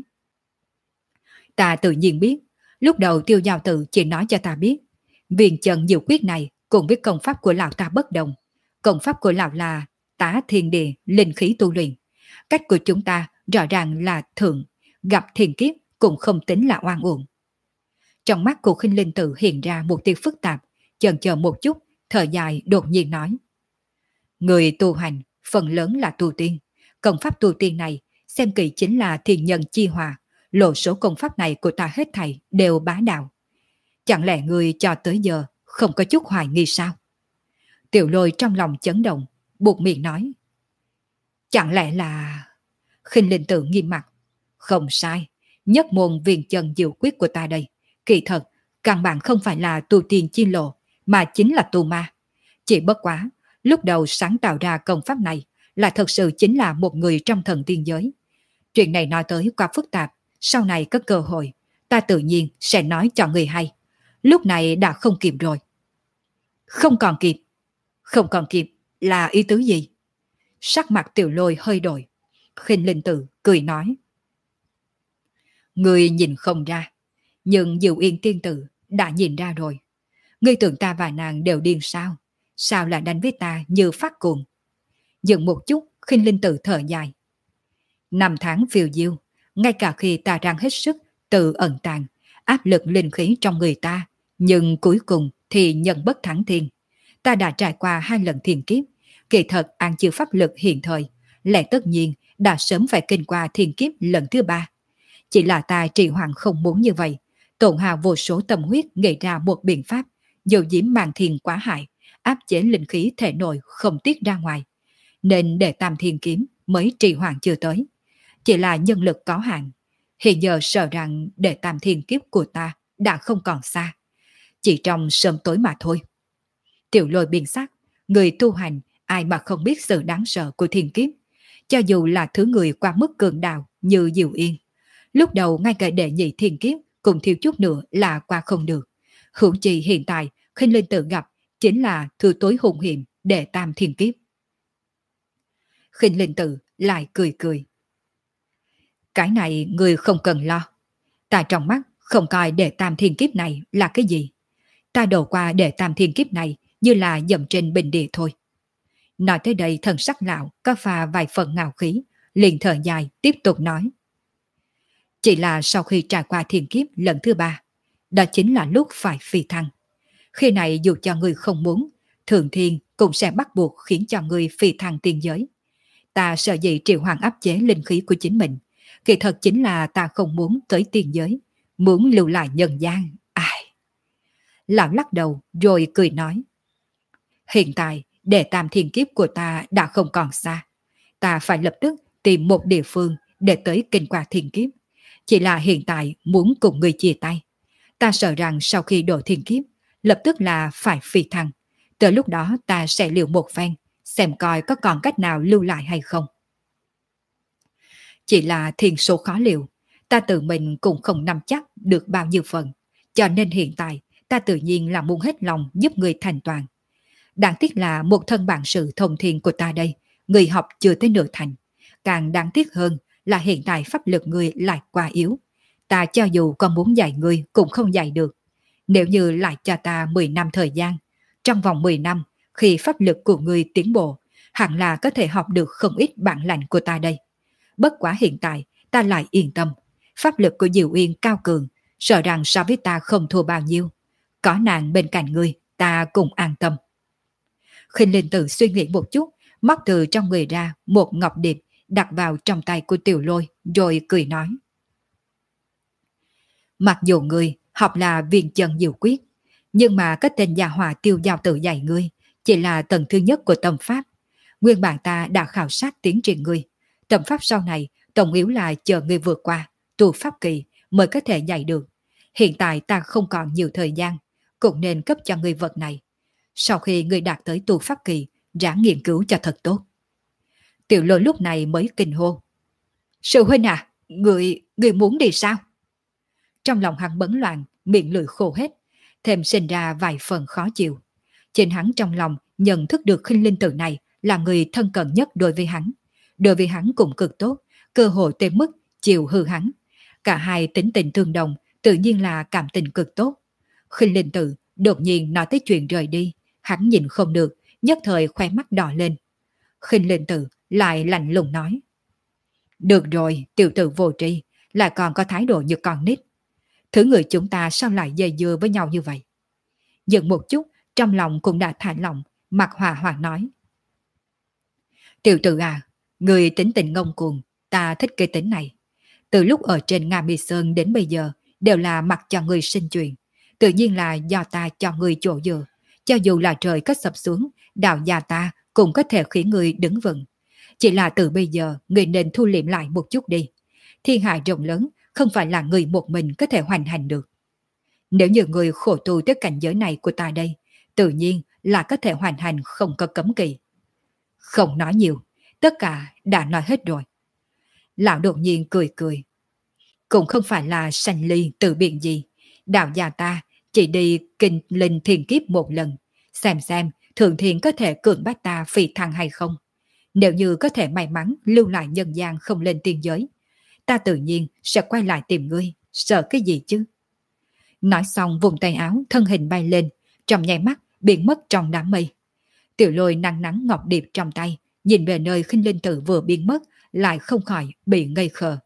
Ta tự nhiên biết, lúc đầu Tiêu Giao Tự chỉ nói cho ta biết, Viền Chân Diệu Quyết này cùng với công pháp của lão ta bất đồng. Công pháp của lão là tá thiên địa, linh khí tu luyện. Cách của chúng ta rõ ràng là thượng, gặp thiên kiếp cũng không tính là oan uổng. Trong mắt của Khinh Linh Tự hiện ra một tia phức tạp, chần chờ một chút, thở dài đột nhiên nói. Người tu hành, phần lớn là tu tiên. Công pháp tu tiên này, xem kỳ chính là thiên nhân chi hòa. Lộ số công pháp này của ta hết thảy đều bá đạo. Chẳng lẽ người cho tới giờ không có chút hoài nghi sao? Tiểu Lôi trong lòng chấn động, buộc miệng nói. Chẳng lẽ là... Khinh Linh Tự nghiêm mặt. Không sai, nhất môn Viền Chân Diệu Quyết của ta đây. Kỳ thật, căn bản không phải là tu tiên chi lộ, mà chính là tu ma. Chỉ bất quá, lúc đầu sáng tạo ra công pháp này là thật sự chính là một người trong thần tiên giới. Chuyện này nói tới quá phức tạp, sau này có cơ hội, ta tự nhiên sẽ nói cho người hay. Lúc này đã không kịp rồi. Không còn kịp. Không còn kịp là ý tứ gì? Sắc mặt Tiểu Lôi hơi đổi. Khinh Linh Tự cười nói. Người nhìn không ra, nhưng Diệu Yên tiên tử đã nhìn ra rồi. Ngươi tưởng ta và nàng đều điên sao? Sao lại đánh với ta như phát cuồng? Dừng một chút, Khinh Linh Tự thở dài. 5 tháng phiêu diêu, ngay cả khi ta đang hết sức tự ẩn tàng, áp lực linh khí trong người ta, nhưng cuối cùng thì nhận bất thắng thiên. Ta đã trải qua 2 lần thiên kiếp, kỳ thật an chịu pháp lực hiện thời, lẽ tất nhiên đã sớm phải kinh qua thiên kiếp lần thứ 3. Chỉ là ta trì hoãn không muốn như vậy, tổn hào vô số tâm huyết nghĩ ra một biện pháp, dầu diễm màn thiên quá hại, áp chế linh khí thể nội không tiết ra ngoài. Nên để tam thiên kiếm mới trì hoãn chưa tới. Chỉ là nhân lực có hạn, hiện giờ sợ rằng để tam thiên kiếp của ta đã không còn xa. Chỉ trong sớm tối mà thôi. Tiểu Lôi biên sắc, người tu hành ai mà không biết sự đáng sợ của thiên kiếp. Cho dù là thứ người qua mức cường đạo như Diệu Yên, lúc đầu ngay cả đệ nhị thiên kiếp cũng thiếu chút nữa là qua không được. Hữu chi hiện tại Khinh Linh Tự gặp chính là thứ tối hung hiểm để tam thiên kiếp. Khinh Linh Tự lại cười cười. Cái này người không cần lo. Ta trong mắt không coi đệ tam thiên kiếp này là cái gì. Ta đổ qua đệ tam thiên kiếp này như là dậm trên bình địa thôi. Nói tới đây thần sắc lão có pha vài phần ngạo khí, liền thở dài tiếp tục nói. Chỉ là sau khi trải qua thiên kiếp lần thứ 3, đó chính là lúc phải phi thăng. Khi này dù cho người không muốn, Thượng Thiên cũng sẽ bắt buộc khiến cho người phi thăng tiên giới. Ta sợ dĩ triệu hoàng áp chế linh khí của chính mình, kỳ thật chính là ta không muốn tới tiên giới, muốn lưu lại nhân gian. Ai? Lão lắc đầu rồi cười nói. Hiện tại, để tam thiên kiếp của ta đã không còn xa. Ta phải lập tức tìm một địa phương để tới kinh qua thiên kiếp. Chỉ là hiện tại muốn cùng người chia tay. Ta sợ rằng sau khi đổ thiên kiếp, lập tức là phải phi thăng. Tới lúc đó ta sẽ liều một phen, xem coi có còn cách nào lưu lại hay không. Chỉ là thiên số khó liều, ta tự mình cũng không nắm chắc được bao nhiêu phần, cho nên hiện tại ta tự nhiên là muốn hết lòng giúp người thành toàn. Đáng tiếc là một thân bản sự thông thiên của ta đây, người học chưa tới nửa thành. Càng đáng tiếc hơn là hiện tại pháp lực người lại quá yếu. Ta cho dù có muốn dạy người cũng không dạy được. Nếu như lại cho ta 10 năm thời gian, trong vòng 10 năm, khi pháp lực của người tiến bộ, hẳn là có thể học được không ít bản lĩnh của ta đây. Bất quá hiện tại, ta lại yên tâm. Pháp lực của Diệu Uyên cao cường, sợ rằng so với ta không thua bao nhiêu. Có nàng bên cạnh người, ta cũng an tâm. Khinh Linh Tử suy nghĩ một chút, móc từ trong người ra một ngọc điệp đặt vào trong tay của Tiểu Lôi, rồi cười nói. Mặc dù ngươi học là viên chân diệu quyết, nhưng mà cái tên gia hỏa Tiêu Giao Tử dạy ngươi chỉ là tầng thứ nhất của tâm pháp. Nguyên bản ta đã khảo sát tiến triển ngươi. Tâm pháp sau này, tổng yếu là chờ ngươi vượt qua, tu pháp kỳ mới có thể dạy được. Hiện tại ta không còn nhiều thời gian, cũng nên cấp cho ngươi vật này. Sau khi ngươi đạt tới tu pháp kỳ, ráng nghiên cứu cho thật tốt. Tiểu Lôi lúc này mới kinh hô. Sư huynh à, người muốn đi sao? Trong lòng hắn bấn loạn, miệng lưỡi khô hết, thêm sinh ra vài phần khó chịu. Trên hắn trong lòng nhận thức được Khinh Linh Tử này là người thân cận nhất đối với hắn. Đối với hắn cũng cực tốt, cơ hội tới mức chịu hư hắn. Cả hai tính tình tương đồng, tự nhiên là cảm tình cực tốt. Khinh Linh Tử đột nhiên nói tới chuyện rời đi, hắn nhìn không được, nhất thời khóe mắt đỏ lên. Khinh Linh Tử lại lạnh lùng nói. Được rồi, tiểu tử vô tri, lại còn có thái độ như con nít. Thứ người chúng ta sao lại dây dưa với nhau như vậy? Dừng một chút, trong lòng cũng đã thả lỏng, mặt hòa hòa nói. Tiểu tử à, người tính tình ngông cuồng, ta thích cái tính này. Từ lúc ở trên Nga Mi Sơn đến bây giờ, đều là mặc cho người sinh chuyện. Tự nhiên là do ta cho người chỗ dựa. Cho dù là trời có sập xuống, đạo gia ta cũng có thể khiến người đứng vững. Chỉ là từ bây giờ, người nên thu liệm lại một chút đi. Thiên hạ rộng lớn, không phải là người một mình có thể hoàn thành được. Nếu như người khổ tu tới cảnh giới này của ta đây, tự nhiên là có thể hoàn thành không có cấm kỵ. Không nói nhiều, tất cả đã nói hết rồi. Lão đột nhiên cười cười. Cũng không phải là sanh ly từ biện gì. Đạo gia ta chỉ đi kinh linh thiền kiếp một lần. Xem thượng thiên có thể cưỡng bách ta phi thăng hay không. Nếu như có thể may mắn lưu lại nhân gian không lên tiên giới, ta tự nhiên sẽ quay lại tìm ngươi, sợ cái gì chứ? Nói xong vùng tay áo, thân hình bay lên, trong nháy mắt biến mất trong đám mây. Tiểu Lôi nắng nắng ngọc điệp trong tay, nhìn về nơi Khinh Linh Tử vừa biến mất, lại không khỏi bị ngây khờ.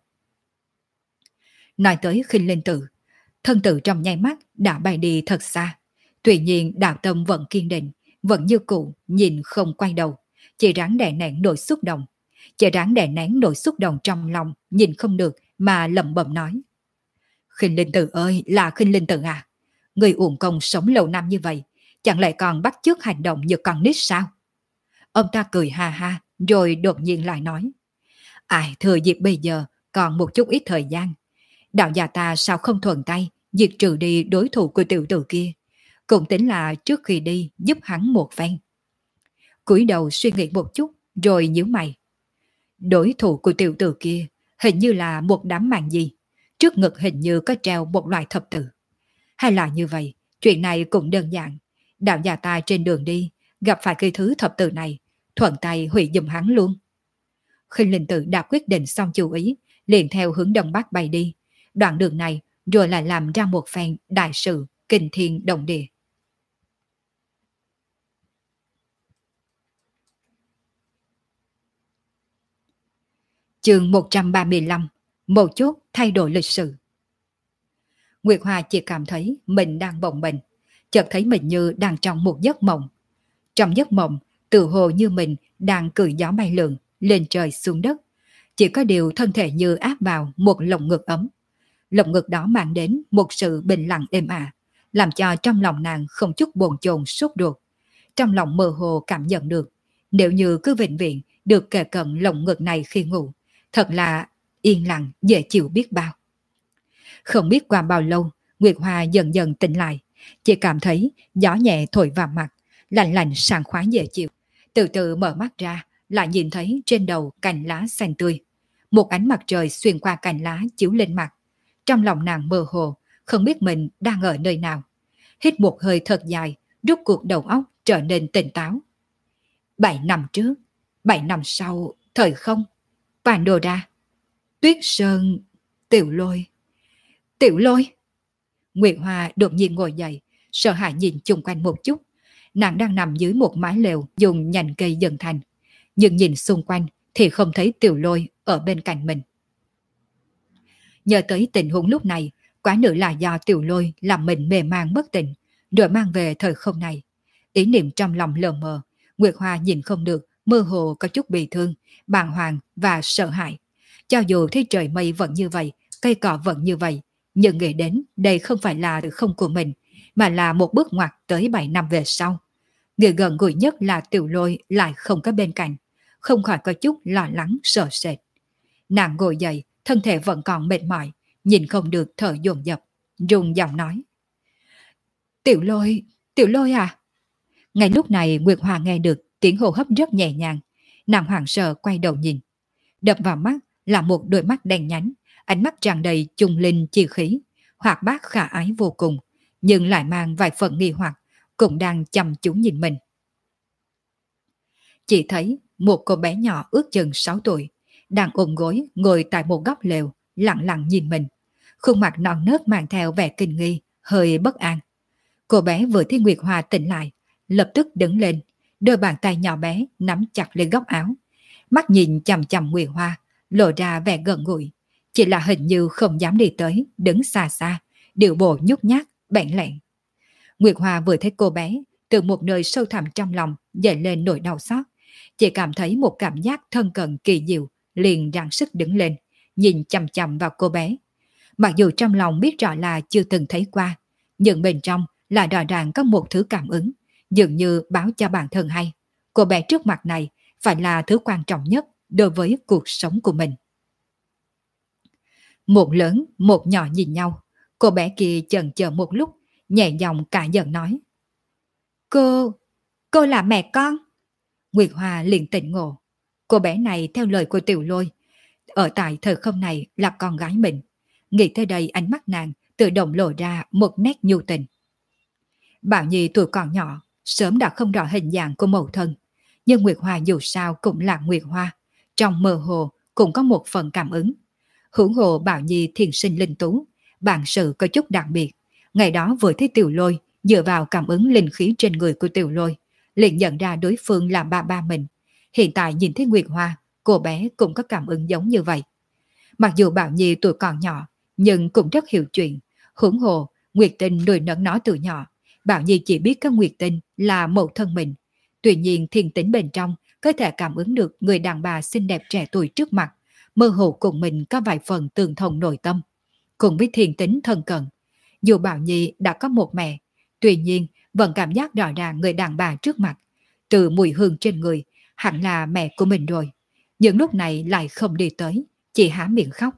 Nói tới Khinh Linh Tử, thân tử trong nháy mắt đã bay đi thật xa. Tuy nhiên đạo tâm vẫn kiên định, vẫn như cũ, nhìn không quay đầu, chỉ ráng đè nén nỗi xúc động. Chỉ ráng đè nén nỗi xúc động trong lòng, nhìn không được mà lẩm bẩm nói. Khinh Linh Tử ơi, là Khinh Linh Tử à? Người uổng công sống lâu năm như vậy, chẳng lẽ còn bắt chước hành động như con nít sao? Ông ta cười ha ha, rồi đột nhiên lại nói. Ai thừa dịp bây giờ, còn một chút ít thời gian. Đạo gia ta sao không thuận tay, diệt trừ đi đối thủ của tiểu tử kia. Cũng tính là trước khi đi giúp hắn một phen. Cúi đầu suy nghĩ một chút, rồi nhíu mày. Đối thủ của tiểu tử kia hình như là một đám màn gì. Trước ngực hình như có treo một loại thập tự. Hay là như vậy, chuyện này cũng đơn giản. Đạo gia ta trên đường đi, gặp phải cái thứ thập tự này, thuận tay hủy giùm hắn luôn. Khinh Linh Tử đã quyết định xong chú ý, liền theo hướng đông bắc bay đi. Đoạn đường này rồi lại làm ra một phen đại sự kinh thiên động địa. Chương 135, một chút thay đổi lịch sử. Nguyệt Hoa chỉ cảm thấy mình đang bồng bềnh, chợt thấy mình như đang trong một giấc mộng. Trong giấc mộng, tự hồ như mình đang cưỡi gió bay lượn lên trời xuống đất. Chỉ có điều thân thể như áp vào một lồng ngực ấm. Lồng ngực đó mang đến một sự bình lặng êm ả, làm cho trong lòng nàng không chút bồn chồn sốt ruột. Trong lòng mơ hồ cảm nhận được, nếu như cứ vĩnh viễn được kề cận lồng ngực này khi ngủ, thật là yên lặng dễ chịu biết bao. Không biết qua bao lâu, Nguyệt Hoa dần dần tỉnh lại, chỉ cảm thấy gió nhẹ thổi vào mặt, lạnh lạnh sảng khoái dễ chịu. Từ từ mở mắt ra, lại nhìn thấy trên đầu cành lá xanh tươi. Một ánh mặt trời xuyên qua cành lá chiếu lên mặt. Trong lòng nàng mơ hồ, không biết mình đang ở nơi nào. Hít một hơi thật dài, rút cuộc đầu óc trở nên tỉnh táo. 7 năm trước, 7 năm sau, thời không, Pandora, Tuyết Sơn, Tiểu Lôi. Tiểu Lôi! Nguyệt Hoa đột nhiên ngồi dậy, sợ hãi nhìn chung quanh một chút. Nàng đang nằm dưới một mái lều dùng nhành cây dựng thành. Nhưng nhìn xung quanh thì không thấy Tiểu Lôi ở bên cạnh mình. Nhớ tới tình huống lúc này, quả nữ là do Tiểu Lôi làm mình mê man bất tỉnh, rồi mang về thời không này. Ý niệm trong lòng lờ mờ, Nguyệt Hoa nhìn không được, mơ hồ có chút bị thương, bàng hoàng và sợ hãi. Cho dù thấy trời mây vẫn như vậy, cây cỏ vẫn như vậy, nhưng nghĩ đến đây không phải là không của mình, mà là một bước ngoặt tới 7 năm về sau. Người gần gũi nhất là Tiểu Lôi lại không có bên cạnh, không khỏi có chút lo lắng sợ sệt. Nàng ngồi dậy, thân thể vẫn còn mệt mỏi, nhìn không được thở dồn dập, run giọng nói. Tiểu Lôi à? Ngay lúc này Nguyệt Hoa nghe được tiếng hô hấp rất nhẹ nhàng, nàng hoảng sợ quay đầu nhìn. Đập vào mắt là một đôi mắt đen nhánh, ánh mắt tràn đầy trung linh chi khí, hoạt bát khả ái vô cùng, nhưng lại mang vài phần nghi hoặc, cũng đang chăm chú nhìn mình. Chỉ thấy một cô bé nhỏ ước chừng 6 tuổi, đang ôm gối ngồi tại một góc lều, lặng lặng nhìn mình. Khuôn mặt non nớt mang theo vẻ kinh nghi, hơi bất an. Cô bé vừa thấy Nguyệt Hoa tỉnh lại, lập tức đứng lên, đôi bàn tay nhỏ bé nắm chặt lên góc áo. Mắt nhìn chằm chằm Nguyệt Hoa, lộ ra vẻ gần gũi. Chỉ là hình như không dám đi tới, đứng xa xa, điệu bộ nhút nhát, bẽn lẽn. Nguyệt Hoa vừa thấy cô bé, từ một nơi sâu thẳm trong lòng dậy lên nỗi đau xót. Chỉ cảm thấy một cảm giác thân cận kỳ diệu, liền ráng sức đứng lên, nhìn chằm chằm vào cô bé. Mặc dù trong lòng biết rõ là chưa từng thấy qua, nhưng bên trong là rõ ràng có một thứ cảm ứng, dường như báo cho bản thân hay. Cô bé trước mặt này phải là thứ quan trọng nhất đối với cuộc sống của mình. Một lớn, một nhỏ nhìn nhau, cô bé kia chần chờ một lúc, nhẹ giọng cả giận nói. Cô là mẹ con. Nguyệt Hoa liền tỉnh ngộ. Cô bé này theo lời của Tiểu Lôi, ở tại thời không này là con gái mình. Nghĩ tới đây ánh mắt nàng tự động lộ ra một nét nhu tình. Bảo Nhi tuổi còn nhỏ, sớm đã không rõ hình dạng của mẫu thân. Nhưng Nguyệt Hoa dù sao cũng là Nguyệt Hoa, trong mơ hồ cũng có một phần cảm ứng. Hưởng hồ Bảo Nhi thiền sinh linh tú, bản sự có chút đặc biệt. Ngày đó vừa thấy Tiểu Lôi, dựa vào cảm ứng linh khí trên người của Tiểu Lôi, liền nhận ra đối phương là ba mình. Hiện tại nhìn thấy Nguyệt Hoa, cô bé cũng có cảm ứng giống như vậy. Mặc dù Bảo Nhi tuổi còn nhỏ, nhưng cũng rất hiểu chuyện. Hưởng hồ, Nguyệt Tinh nuôi nấng nó từ nhỏ. Bảo Nhi chỉ biết có Nguyệt Tinh là mẫu thân mình. Tuy nhiên thiên tính bên trong có thể cảm ứng được người đàn bà xinh đẹp trẻ tuổi trước mặt, mơ hồ cùng mình có vài phần tương thông nội tâm. Cùng với thiên tính thân cận. Dù Bảo Nhi đã có một mẹ, tuy nhiên vẫn cảm giác rõ ràng người đàn bà trước mặt. Từ mùi hương trên người, hẳn là mẹ của mình rồi. Nhưng lúc này lại không đi tới, chỉ há miệng khóc.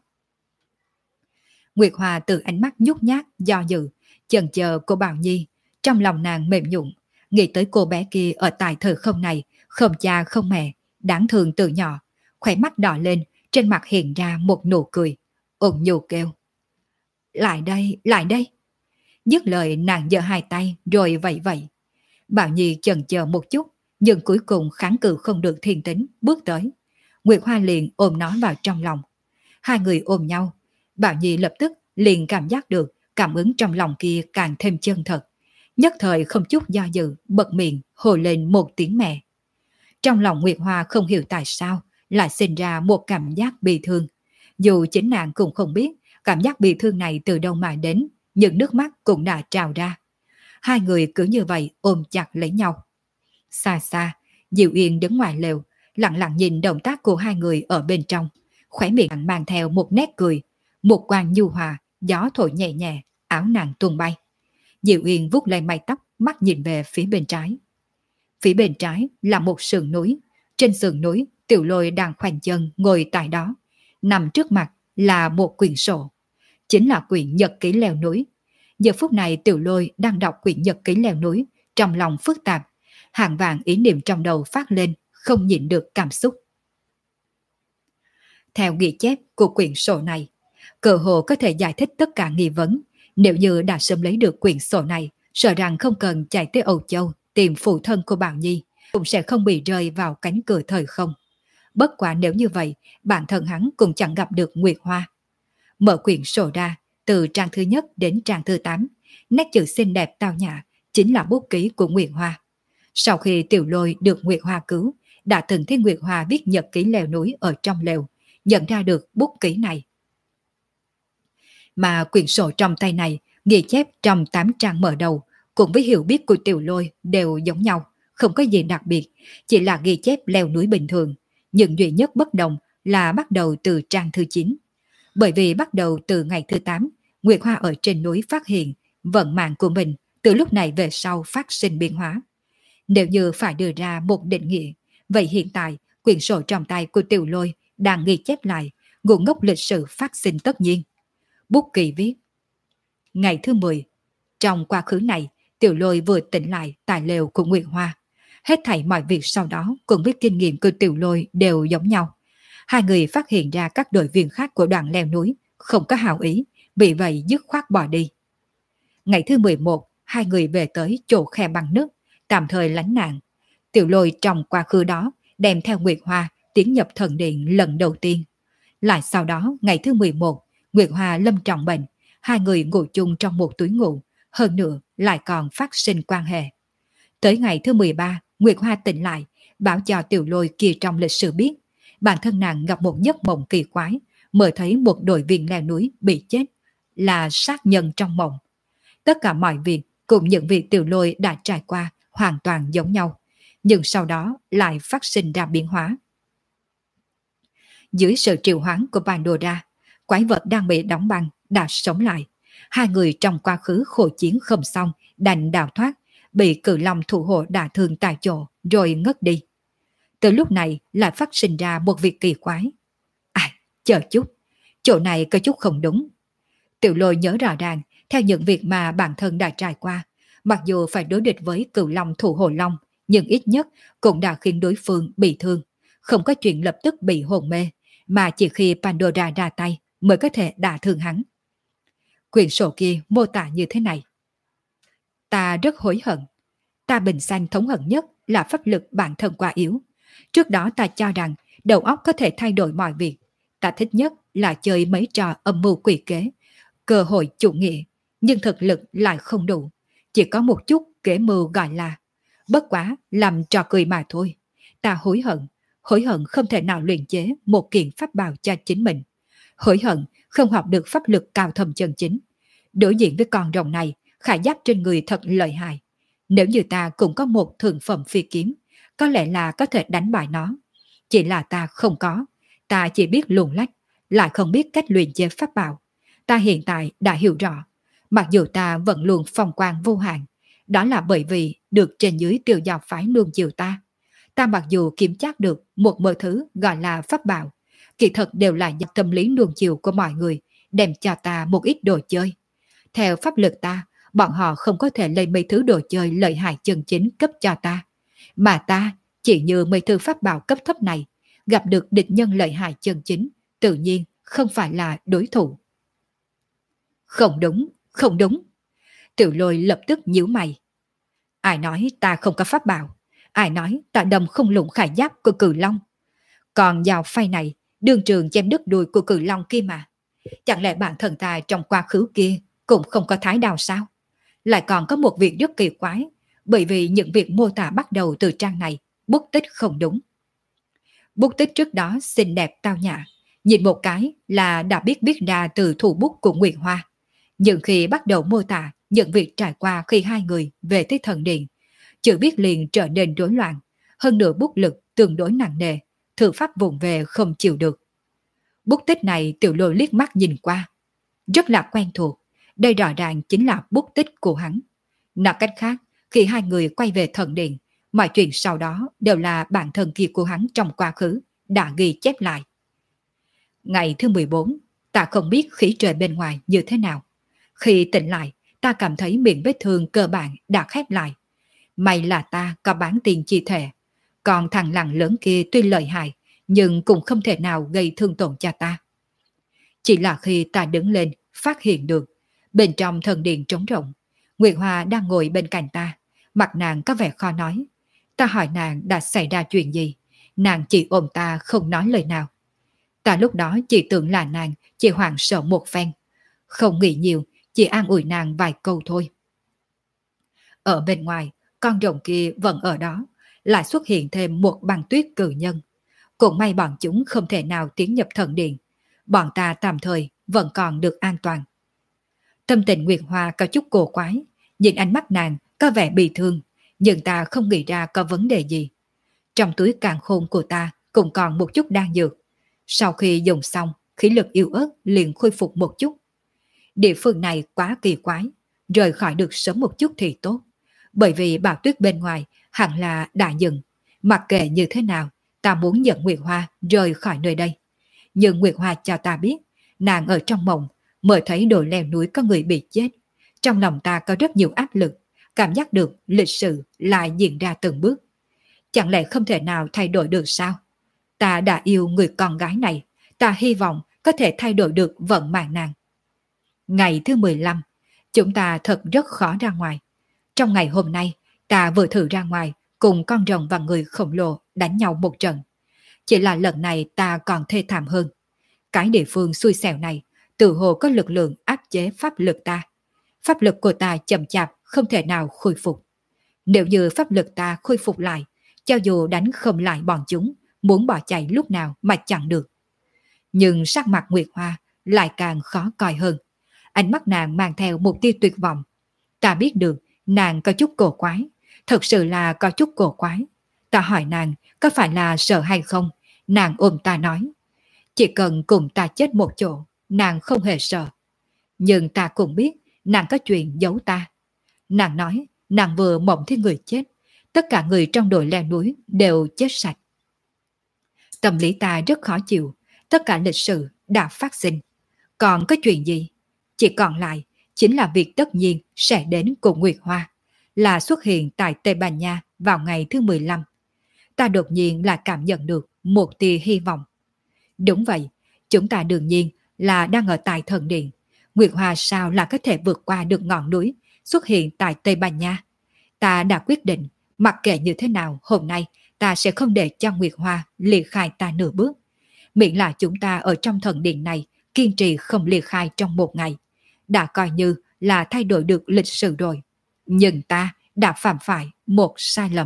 Nguyệt Hoa từ ánh mắt nhút nhát, do dự, chần chờ cô Bảo Nhi. Trong lòng nàng mềm nhũn, nghĩ tới cô bé kia ở tại thời không này, không cha không mẹ, đáng thương từ nhỏ. Khóe mắt đỏ lên, trên mặt hiện ra một nụ cười, ôn nhu kêu. Lại đây, lại đây. Dứt lời nàng giơ hai tay rồi vậy vậy. Bảo Nhi chần chờ một chút, nhưng cuối cùng kháng cự không được thiên tính, bước tới. Nguyệt Hoa liền ôm nó vào trong lòng. Hai người ôm nhau. Bảo Nhi lập tức liền cảm giác được cảm ứng trong lòng kia càng thêm chân thật. Nhất thời không chút do dự, bật miệng hồ lên một tiếng mẹ. Trong lòng Nguyệt Hoa không hiểu tại sao lại sinh ra một cảm giác bi thương. Dù chính nàng cũng không biết cảm giác bi thương này từ đâu mà đến, nhưng nước mắt cũng đã trào ra. Hai người cứ như vậy ôm chặt lấy nhau. Xa xa, Diệu Yên đứng ngoài lều, lặng lặng nhìn động tác của hai người ở bên trong. Khóe miệng mang theo một nét cười, một quang nhu hòa, gió thổi nhẹ nhẹ, áo nàng tung bay. Diệu Yên vuốt lên mái tóc, mắt nhìn về phía bên trái. Phía bên trái là một sườn núi. Trên sườn núi, Tiểu Lôi đang khoanh chân ngồi tại đó. Nằm trước mặt là một quyển sổ. Chính là quyển nhật ký leo núi. Giờ phút này Tiểu Lôi đang đọc quyển nhật ký leo núi, trong lòng phức tạp. Hàng vạn ý niệm trong đầu phát lên, không nhịn được cảm xúc. Theo ghi chép của quyển sổ này, cơ hồ có thể giải thích tất cả nghi vấn. Nếu như đã sớm lấy được quyển sổ này, sợ rằng không cần chạy tới Âu Châu tìm phụ thân của Bảo Nhi, cũng sẽ không bị rơi vào cánh cửa thời không. Bất quả nếu như vậy, bản thân hắn cũng chẳng gặp được Nguyệt Hoa. Mở quyển sổ ra, từ trang thứ nhất đến trang thứ 8, nét chữ xinh đẹp tao nhã chính là bút ký của Nguyệt Hoa. Sau khi Tiểu Lôi được Nguyệt Hoa cứu, đã từng thấy Nguyệt Hoa viết nhật ký leo núi ở trong lều, nhận ra được bút ký này. Mà quyển sổ trong tay này, ghi chép trong 8 trang mở đầu, cùng với hiểu biết của Tiểu Lôi đều giống nhau, không có gì đặc biệt, chỉ là ghi chép leo núi bình thường, nhưng duy nhất bất đồng là bắt đầu từ trang thứ 9. Bởi vì bắt đầu từ ngày thứ 8, Nguyệt Hoa ở trên núi phát hiện vận mạng của mình từ lúc này về sau phát sinh biến hóa. Nếu như phải đưa ra một định nghĩa, vậy hiện tại quyển sổ trong tay của Tiểu Lôi đang ghi chép lại nguồn gốc lịch sử phát sinh tất nhiên. Bút ký viết: ngày thứ 10, trong quá khứ này, Tiểu Lôi vừa tỉnh lại tại lều của Nguyệt Hoa. Hết thảy mọi việc sau đó cùng với kinh nghiệm của Tiểu Lôi đều giống nhau. Hai người phát hiện ra các đội viên khác của đoàn leo núi không có hào ý, vì vậy dứt khoát bỏ đi. Ngày thứ 11, hai người về tới chỗ khe băng nước, tạm thời lánh nạn. Tiểu Lôi trong quá khứ đó đem theo Nguyệt Hoa tiến nhập thần điện lần đầu tiên. Lại sau đó, ngày thứ 11, Nguyệt Hoa lâm trọng bệnh, hai người ngủ chung trong một túi ngủ, hơn nữa lại còn phát sinh quan hệ. Tới ngày thứ 13, Nguyệt Hoa tỉnh lại, báo cho Tiểu Lôi kia trong lịch sử biết, bản thân nàng gặp một giấc mộng kỳ quái, mơ thấy một đội viên leo núi bị chết, là sát nhân trong mộng. Tất cả mọi việc cùng những việc Tiểu Lôi đã trải qua hoàn toàn giống nhau, nhưng sau đó lại phát sinh ra biến hóa. Dưới sự triệu hoán của Pandora, quái vật đang bị đóng băng đã sống lại. Hai người trong quá khứ khổ chiến không xong đành đào thoát, bị cự long thủ hộ đả thương tại chỗ rồi ngất đi. Từ lúc này lại phát sinh ra một việc kỳ quái. Chờ chút, chỗ này có chút không đúng. Tiểu Lôi nhớ rõ ràng, theo những việc mà bản thân đã trải qua, mặc dù phải đối địch với cự long thủ hộ long, nhưng ít nhất cũng đã khiến đối phương bị thương, không có chuyện lập tức bị hôn mê, mà chỉ khi Pandora ra tay mới có thể đả thương hắn. Quyển sổ kia mô tả như thế này: ta rất hối hận. Ta bình sanh thống hận nhất là pháp lực bản thân quá yếu. Trước đó ta cho rằng đầu óc có thể thay đổi mọi việc. Ta thích nhất là chơi mấy trò âm mưu quỷ kế, cơ hội chủ nghĩa, nhưng thực lực lại không đủ. Chỉ có một chút kế mưu gọi là bất quá làm trò cười mà thôi. Ta hối hận không thể nào luyện chế một kiện pháp bào cho chính mình. Hối hận không học được pháp lực cao thâm chân chính. Đối diện với con rồng này, khải giáp trên người thật lợi hại. Nếu như ta cũng có một thượng phẩm phi kiếm, có lẽ là có thể đánh bại nó. Chỉ là ta không có. Ta chỉ biết luồn lách, lại không biết cách luyện chế pháp bảo. Ta hiện tại đã hiểu rõ, mặc dù ta vẫn luôn phong quang vô hạn, đó là bởi vì được trên dưới Tiêu Giao phái nuông chiều ta. Ta mặc dù kiểm chắc được một mớ thứ gọi là pháp bảo, kỳ thật đều là do tâm lý nuông chiều của mọi người đem cho ta một ít đồ chơi. Theo pháp lực ta, bọn họ không có thể lấy mấy thứ đồ chơi lợi hại chân chính cấp cho ta. Mà ta, chỉ như mấy thứ pháp bảo cấp thấp này, gặp được địch nhân lợi hại chân chính, tự nhiên không phải là đối thủ. Không đúng, không đúng. Tiểu Lôi lập tức nhíu mày. Ai nói ta không có pháp bảo? Ai nói ta đâm không lụng khải giáp của cự long? Còn dao phay này, đường trường chém đứt đuôi của cự long kia mà. Chẳng lẽ bản thân ta trong quá khứ kia cũng không có thái đao sao? Lại còn có một việc rất kỳ quái, bởi vì những việc mô tả bắt đầu từ trang này, bút tích không đúng. Bút tích trước đó xinh đẹp tao nhã, nhìn một cái là đã biết ra từ thủ bút của Nguyệt Hoa. Nhưng khi bắt đầu mô tả những việc trải qua khi hai người về tới thần điện, chữ viết liền trở nên rối loạn, hơn nữa bút lực tương đối nặng nề, thư pháp vụng về không chịu được. Bút tích này Tiểu Lôi liếc mắt nhìn qua, rất là quen thuộc, đây rõ ràng chính là bút tích của hắn. Nói cách khác, khi hai người quay về thần điện, mọi chuyện sau đó đều là bản thân kia của hắn trong quá khứ đã ghi chép lại. Ngày thứ 14, ta không biết khí trời bên ngoài như thế nào. Khi tỉnh lại, ta cảm thấy miệng vết thương cơ bản đã khép lại. May là ta có bán tiền chi thể. Còn thằng lằn lớn kia tuy lợi hại, nhưng cũng không thể nào gây thương tổn cho ta. Chỉ là khi ta đứng lên, phát hiện được, bên trong thần điện trống rỗng, Nguyệt Hoa đang ngồi bên cạnh ta, mặt nàng có vẻ khó nói. Ta hỏi nàng đã xảy ra chuyện gì, nàng chỉ ôm ta không nói lời nào. Ta lúc đó chỉ tưởng là nàng chỉ hoảng sợ một phen, không nghĩ nhiều, chỉ an ủi nàng vài câu thôi. Ở bên ngoài, con rồng kia vẫn ở đó, lại xuất hiện thêm một băng tuyết cự nhân. Cũng may bọn chúng không thể nào tiến nhập thần điện, bọn ta tạm thời vẫn còn được an toàn. Tâm tình Nguyệt Hoa có chút cổ quái, nhìn ánh mắt nàng có vẻ bị thương, nhưng ta không nghĩ ra có vấn đề gì. Trong túi càn khôn của ta cũng còn một chút đan dược. Sau khi dùng xong, khí lực yếu ớt liền khôi phục một chút. Địa phương này quá kỳ quái, rời khỏi được sớm một chút thì tốt. Bởi vì bão tuyết bên ngoài hẳn là đã dừng. Mặc kệ như thế nào, ta muốn dẫn Nguyệt Hoa rời khỏi nơi đây. Nhưng Nguyệt Hoa cho ta biết, nàng ở trong mộng mới thấy đồi leo núi có người bị chết. Trong lòng ta có rất nhiều áp lực, cảm giác được lịch sử lại diễn ra từng bước. Chẳng lẽ không thể nào thay đổi được sao? Ta đã yêu người con gái này, ta hy vọng có thể thay đổi được vận mạng nàng. Ngày thứ 15, chúng ta thật rất khó ra ngoài. Trong ngày hôm nay, ta vừa thử ra ngoài cùng con rồng và người khổng lồ đánh nhau một trận. Chỉ là lần này ta còn thê thảm hơn. Cái địa phương xui xẻo này, tự hồ có lực lượng áp chế pháp lực ta. Pháp lực của ta chậm chạp, không thể nào khôi phục. Nếu như pháp lực ta khôi phục lại, cho dù đánh không lại bọn chúng, muốn bỏ chạy lúc nào mà chẳng được. Nhưng sắc mặt Nguyệt Hoa lại càng khó coi hơn. Ánh mắt nàng mang theo một tia tuyệt vọng. Ta biết được nàng có chút cổ quái, thật sự là có chút cổ quái. Ta hỏi nàng có phải là sợ hay không, nàng ôm ta nói. Chỉ cần cùng ta chết một chỗ, nàng không hề sợ. Nhưng ta cũng biết nàng có chuyện giấu ta. Nàng nói nàng vừa mộng thấy người chết, tất cả người trong đồi leo núi đều chết sạch. Tâm lý ta rất khó chịu, tất cả lịch sử đã phát sinh. Còn có chuyện gì? Chỉ còn lại chính là việc tất nhiên sẽ đến cùng Nguyệt Hoa, là xuất hiện tại Tây Ban Nha vào ngày thứ 15. Ta đột nhiên là cảm nhận được một tia hy vọng. Đúng vậy, chúng ta đương nhiên là đang ở tại thần điện. Nguyệt Hoa sao là có thể vượt qua được ngọn núi, xuất hiện tại Tây Ban Nha? Ta đã quyết định, mặc kệ như thế nào hôm nay, ta sẽ không để cho Nguyệt Hoa ly khai ta nửa bước. Miễn là chúng ta ở trong thần điện này kiên trì không ly khai trong một ngày, đã coi như là thay đổi được lịch sử rồi. Nhưng ta đã phạm phải một sai lầm.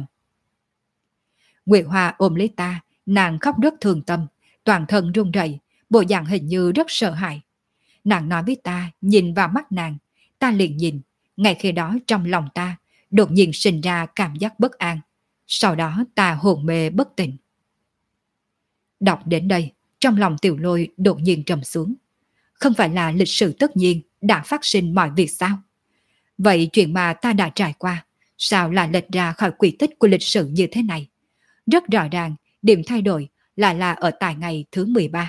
Nguyệt Hoa ôm lấy ta, nàng khóc rất thương tâm, toàn thân run rẩy, bộ dạng hình như rất sợ hãi. Nàng nói với ta, nhìn vào mắt nàng, ta liền nhìn, ngay khi đó trong lòng ta đột nhiên sinh ra cảm giác bất an. Sau đó ta hồn mê bất tỉnh. Đọc đến đây, trong lòng Tiểu Lôi đột nhiên trầm xuống. Không phải là lịch sử tất nhiên đã phát sinh mọi việc sao? Vậy chuyện mà ta đã trải qua, sao lại lệch ra khỏi quy tích của lịch sử như thế này? Rất rõ ràng, điểm thay đổi là ở tại ngày thứ 13.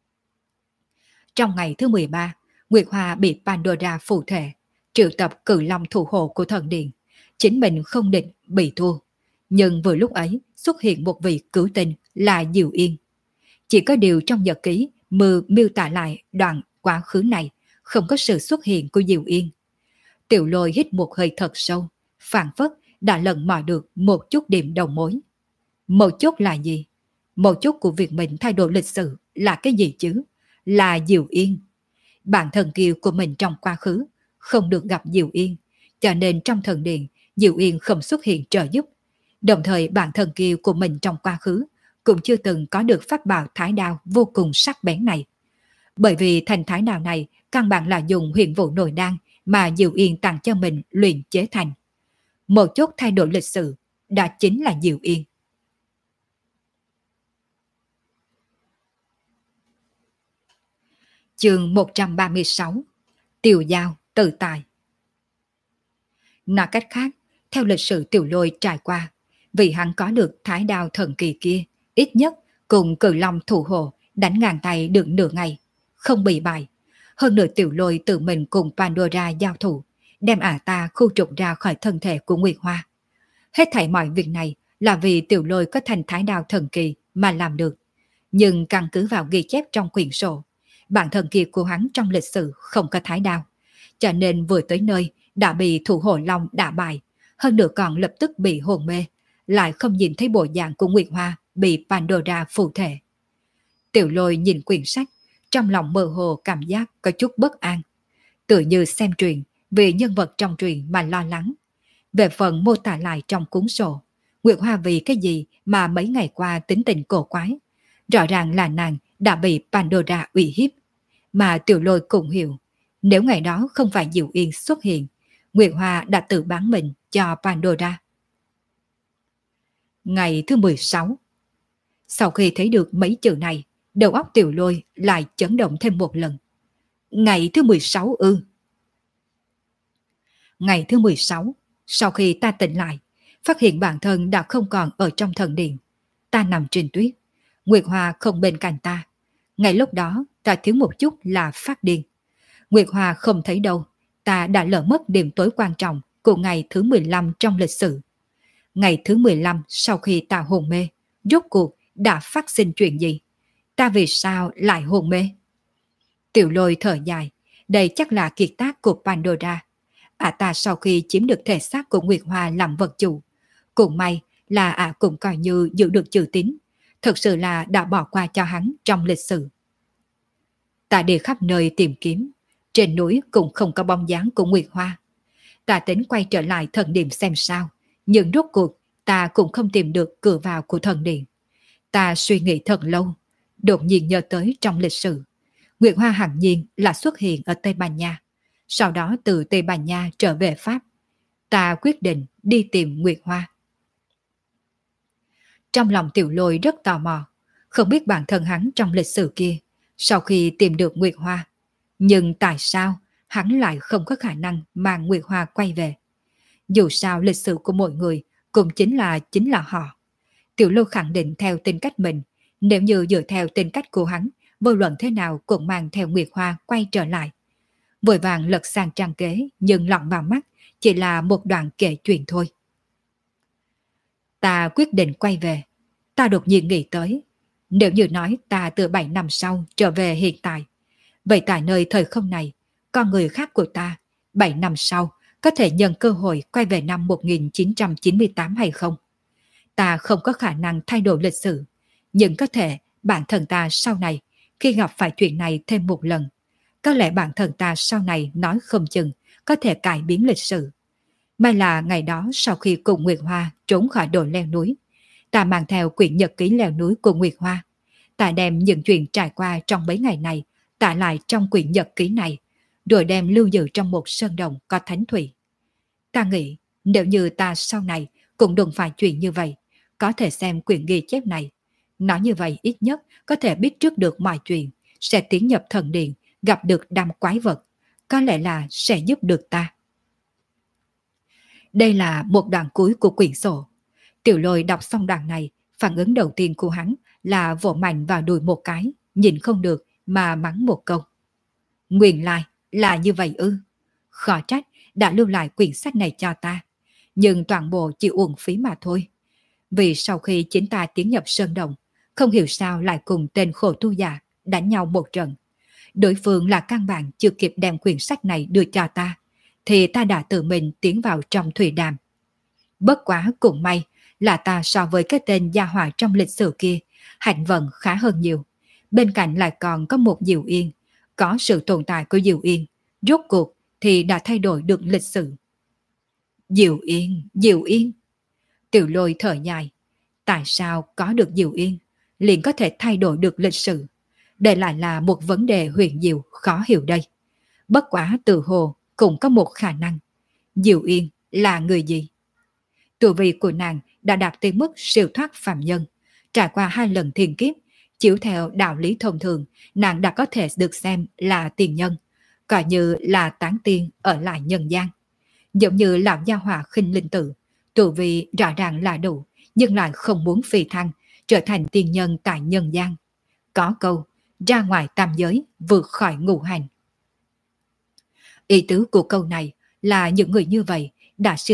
Trong ngày thứ 13, Nguyệt Hoa bị Pandora phù thể, triệu tập cử long thủ hộ của thần điện. Chính mình không định bị thua. Nhưng vừa lúc ấy xuất hiện một vị cứu tinh là Diệu Yên. Chỉ có điều trong nhật ký miêu tả lại đoạn quá khứ này, không có sự xuất hiện của Diệu Yên. Tiểu Lôi hít một hơi thật sâu, phảng phất đã lần mò được một chút điểm đầu mối. Một chút là gì? Một chút của việc mình thay đổi lịch sử là cái gì chứ? Là Diệu Yên. Bản thân kiều của mình trong quá khứ không được gặp Diệu Yên, cho nên trong thần điện Diệu Yên không xuất hiện trợ giúp. Đồng thời bản thân kiều của mình trong quá khứ cũng chưa từng có được pháp bảo thái đao vô cùng sắc bén này. Bởi vì thành thái đao này căn bản là dùng huyền vũ nội đan mà Diệu Yên tặng cho mình luyện chế thành. Một chút thay đổi lịch sử đã chính là Diệu Yên. Chương 136. Tiểu Giao tự tài. Nói cách khác, theo lịch sử Tiểu Lôi trải qua, vì hắn có được thái đao thần kỳ kia, ít nhất cùng cử long thủ hộ đánh ngang tay được nửa ngày, không bị bại. Hơn nữa Tiểu Lôi tự mình cùng Pandora giao thủ, đem ả ta khu trục ra khỏi thân thể của Nguyệt Hoa. Hết thảy mọi việc này là vì Tiểu Lôi có thành thái đao thần kỳ mà làm được. Nhưng căn cứ vào ghi chép trong quyển sổ, bản thân kia của hắn trong lịch sử không có thái đao. Cho nên vừa tới nơi đã bị Thủ Hộ Long đả bại, hơn nữa còn lập tức bị hồn mê, lại không nhìn thấy bộ dạng của Nguyệt Hoa bị Pandora phụ thể. Tiểu Lôi nhìn quyển sách, trong lòng mơ hồ cảm giác có chút bất an. Tự như xem truyện, vì nhân vật trong truyện mà lo lắng. Về phần mô tả lại trong cuốn sổ, Nguyệt Hoa vì cái gì mà mấy ngày qua tính tình cổ quái. Rõ ràng là nàng đã bị Pandora uy hiếp. Mà Tiểu Lôi cũng hiểu, nếu ngày đó không phải Diệu Yên xuất hiện, Nguyệt Hoa đã tự bán mình cho Pandora. Ngày thứ 16. Sau khi thấy được mấy chữ này, đầu óc Tiểu Lôi lại chấn động thêm một lần. Ngày thứ 16 ư? Ngày thứ 16, sau khi ta tỉnh lại, phát hiện bản thân đã không còn ở trong thần điện. Ta nằm trên tuyết, Nguyệt Hoa không bên cạnh ta. Ngay lúc đó, ta thiếu một chút là phát điên. Nguyệt Hoa không thấy đâu, ta đã lỡ mất đêm tối quan trọng của ngày thứ 15 trong lịch sử. Ngày thứ 15 sau khi ta hôn mê, rốt cuộc đã phát sinh chuyện gì? Ta vì sao lại hôn mê? Tiểu Lôi thở dài, đây chắc là kiệt tác của Pandora. Ta sau khi chiếm được thể xác của Nguyệt Hoa làm vật chủ, cũng may là cũng coi như giữ được chữ tín, thật sự là đã bỏ qua cho hắn trong lịch sử. Ta đi khắp nơi tìm kiếm, trên núi cũng không có bóng dáng của Nguyệt Hoa. Ta tính quay trở lại thần điện xem sao, nhưng rốt cuộc ta cũng không tìm được cửa vào của thần điện. Ta suy nghĩ thật lâu, đột nhiên nhớ tới trong lịch sử, Nguyệt Hoa hẳn nhiên là xuất hiện ở Tây Ban Nha, sau đó từ Tây Ban Nha trở về Pháp. Ta quyết định đi tìm Nguyệt Hoa. Trong lòng Tiểu Lôi rất tò mò, không biết bản thân hắn trong lịch sử kia, sau khi tìm được Nguyệt Hoa, nhưng tại sao hắn lại không có khả năng mang Nguyệt Hoa quay về? Dù sao lịch sử của mọi người cũng chính là họ. Tiểu Lôi khẳng định theo tính cách mình, nếu như dựa theo tính cách của hắn, vô luận thế nào cũng mang theo Nguyệt Hoa quay trở lại. Vội vàng lật sang trang kế, nhưng lọt vào mắt chỉ là một đoạn kể chuyện thôi. Ta quyết định quay về. Ta đột nhiên nghĩ tới, nếu như nói ta từ 7 năm sau trở về hiện tại, vậy tại nơi thời không này, con người khác của ta 7 năm sau có thể nhân cơ hội quay về năm 1998 hay không? Ta không có khả năng thay đổi lịch sử, nhưng có thể bản thân ta sau này khi gặp phải chuyện này thêm một lần, có lẽ bản thân ta sau này nói không chừng có thể cải biến lịch sử. May là ngày đó sau khi cùng Nguyệt Hoa trốn khỏi đồi leo núi, ta mang theo quyển nhật ký leo núi của Nguyệt Hoa. Ta đem những chuyện trải qua trong mấy ngày này tả lại trong quyển nhật ký này, rồi đem lưu giữ trong một sơn động có thánh thủy. Ta nghĩ nếu như ta sau này cũng đụng phải chuyện như vậy, có thể xem quyển ghi chép này. Nói như vậy ít nhất có thể biết trước được mọi chuyện, sẽ tiến nhập thần điện, gặp được đám quái vật, có lẽ là sẽ giúp được ta. Đây là một đoạn cuối của quyển sổ. Tiểu Lôi đọc xong đoạn này, phản ứng đầu tiên của hắn là vỗ mạnh vào đùi một cái, nhìn không được mà mắng một câu. Nguyên lai là như vậy ư? Khó trách đã lưu lại quyển sách này cho ta, nhưng toàn bộ chỉ uổng phí mà thôi. Vì sau khi chính ta tiến nhập sơn động, không hiểu sao lại cùng tên khổ tu già đánh nhau một trận. Đối phương là căn bản chưa kịp đem quyển sách này đưa cho ta, thì ta đã tự mình tiến vào trong thủy đàm. Bất quá cũng may là ta so với cái tên gia hỏa trong lịch sử kia, hạnh vận khá hơn nhiều. Bên cạnh lại còn có một Diệu Yên. Có sự tồn tại của Diệu Yên, rốt cuộc thì đã thay đổi được lịch sử. Diệu Yên, Diệu Yên. Tiểu Lôi thở dài. Tại sao có được Diệu Yên liền có thể thay đổi được lịch sử? Đây lại là một vấn đề huyền diệu khó hiểu đây. Bất quá tự hồ cũng có một khả năng. Diệu Yên là người gì? Tu vi của nàng đã đạt tới mức siêu thoát phàm nhân. Trải qua 2 lần thiên kiếp, chiếu theo đạo lý thông thường, nàng đã có thể được xem là tiền nhân, coi như là tán tiên ở lại nhân gian. Giống như lão gia hỏa Khinh Linh Tử, tu vi rõ ràng là đủ, nhưng lại không muốn phi thăng, trở thành tiên nhân tại nhân gian. Có câu, ra ngoài tam giới, vượt khỏi ngũ hành. Ý tứ của câu này là những người như vậy đã siêu thoát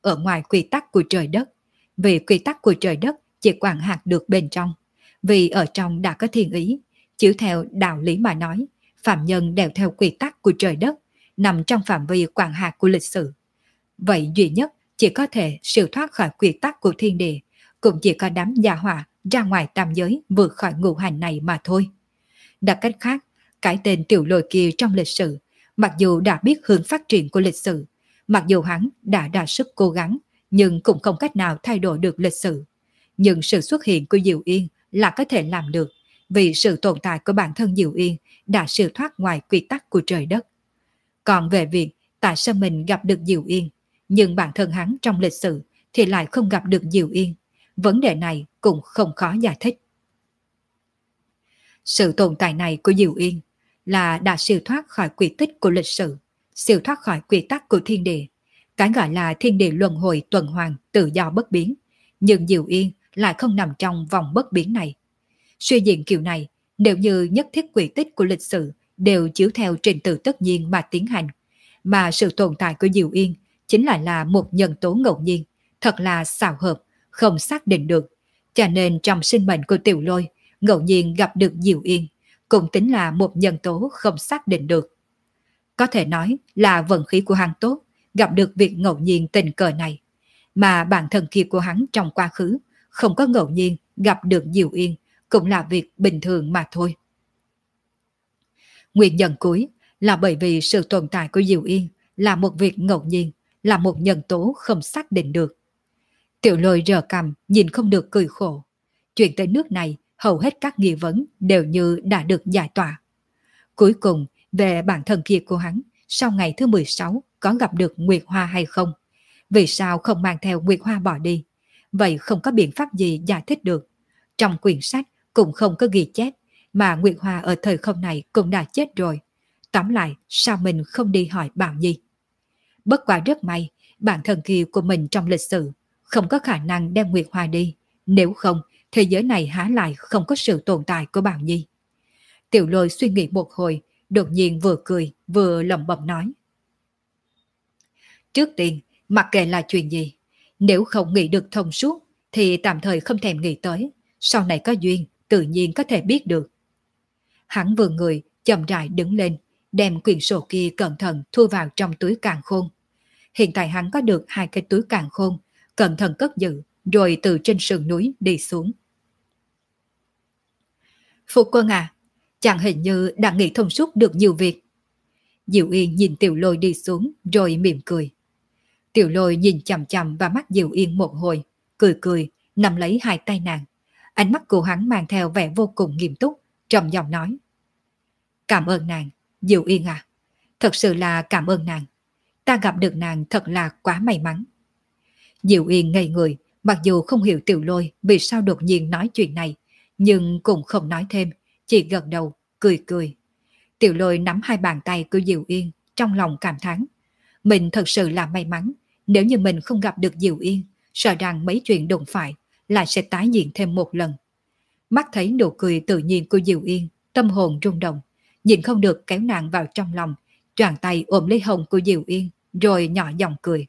ở ngoài quy tắc của trời đất. Vì quy tắc của trời đất chỉ quản hạt được bên trong. Vì ở trong đã có thiên ý, chiếu theo đạo lý mà nói, phạm nhân đều theo quy tắc của trời đất, nằm trong phạm vi quản hạt của lịch sử. Vậy duy nhất chỉ có thể siêu thoát khỏi quy tắc của thiên địa, cũng chỉ có đám gia hỏa ra ngoài tam giới vượt khỏi ngũ hành này mà thôi. Đặt cách khác, cái tên Tiểu Lôi kia trong lịch sử, mặc dù đã biết hướng phát triển của lịch sử, mặc dù hắn đã đa sức cố gắng, nhưng cũng không cách nào thay đổi được lịch sử. Nhưng sự xuất hiện của Diệu Yên là có thể làm được, vì sự tồn tại của bản thân Diệu Yên đã siêu thoát ngoài quy tắc của trời đất. Còn về việc tại sao mình gặp được Diệu Yên, nhưng bản thân hắn trong lịch sử thì lại không gặp được Diệu Yên, vấn đề này cũng không khó giải thích. Sự tồn tại này của Diệu Yên là đã siêu thoát khỏi quy tích của lịch sử, siêu thoát khỏi quy tắc của thiên địa. Cái gọi là thiên địa luân hồi tuần hoàn tự do bất biến, nhưng Diệu Yên lại không nằm trong vòng bất biến này. Suy diễn kiểu này, nếu như nhất thiết quy tích của lịch sử đều chiếu theo trình tự tất nhiên mà tiến hành, mà sự tồn tại của Diệu Yên chính là một nhân tố ngẫu nhiên, thật là xảo hợp, không xác định được. Cho nên trong sinh mệnh của Tiểu Lôi, ngẫu nhiên gặp được Diệu Yên, cũng tính là một nhân tố không xác định được. Có thể nói là vận khí của hắn tốt, gặp được việc ngẫu nhiên tình cờ này, mà bản thân kia của hắn trong quá khứ không có ngẫu nhiên gặp được Diệu Yên, cũng là việc bình thường mà thôi. Nguyên nhân cuối là bởi vì sự tồn tại của Diệu Yên là một việc ngẫu nhiên, là một nhân tố không xác định được. Tiểu Lôi rờ cằm nhìn không được cười khổ. Chuyện tới nước này, hầu hết các nghi vấn đều như đã được giải tỏa. Cuối cùng, về bản thân kia của hắn, sau ngày thứ 16 có gặp được Nguyệt Hoa hay không? Vì sao không mang theo Nguyệt Hoa bỏ đi? Vậy không có biện pháp gì giải thích được. Trong quyển sách cũng không có ghi chép, mà Nguyệt Hoa ở thời không này cũng đã chết rồi. Tóm lại, sao mình không đi hỏi Bảo Nhi? Bất quá rất may, bản thân kia của mình trong lịch sử không có khả năng đem Nguyệt Hoa đi. Nếu không, thế giới này há lại không có sự tồn tại của Bảo Nhi. Tiểu Lôi suy nghĩ một hồi, đột nhiên vừa cười vừa lẩm bẩm nói: trước tiên, mặc kệ là chuyện gì, nếu không nghĩ được thông suốt thì tạm thời không thèm nghĩ tới, sau này có duyên tự nhiên có thể biết được. Hắn vừa người chậm rãi đứng lên, đem quyển sổ kia cẩn thận thu vào trong túi càn khôn. Hiện tại hắn có được 2 cái túi càn khôn, cẩn thận cất giữ, rồi từ trên sườn núi đi xuống. Phu quân à, chàng hình như đã nghĩ thông suốt được nhiều việc. Diệu Yên nhìn Tiểu Lôi đi xuống rồi mỉm cười. Tiểu Lôi nhìn chằm chằm vào mắt Diệu Yên một hồi, cười cười, nắm lấy 2 tay nàng. Ánh mắt của hắn mang theo vẻ vô cùng nghiêm túc, trầm giọng nói: cảm ơn nàng, Diệu Yên à. Thật sự là cảm ơn nàng. Ta gặp được nàng thật là quá may mắn. Diệu Yên ngây người, mặc dù không hiểu Tiểu Lôi vì sao đột nhiên nói chuyện này, nhưng cũng không nói thêm, chỉ gật đầu, cười cười. Tiểu Lôi nắm 2 bàn tay của Diệu Yên, trong lòng cảm thán. Mình thật sự là may mắn, nếu như mình không gặp được Diệu Yên, sợ rằng mấy chuyện đụng phải lại sẽ tái diễn thêm một lần. Mắt thấy nụ cười tự nhiên của Diệu Yên, tâm hồn rung động, nhìn không được kéo nàng vào trong lòng, choàng tay ôm lấy hông của Diệu Yên, rồi nhỏ giọng cười.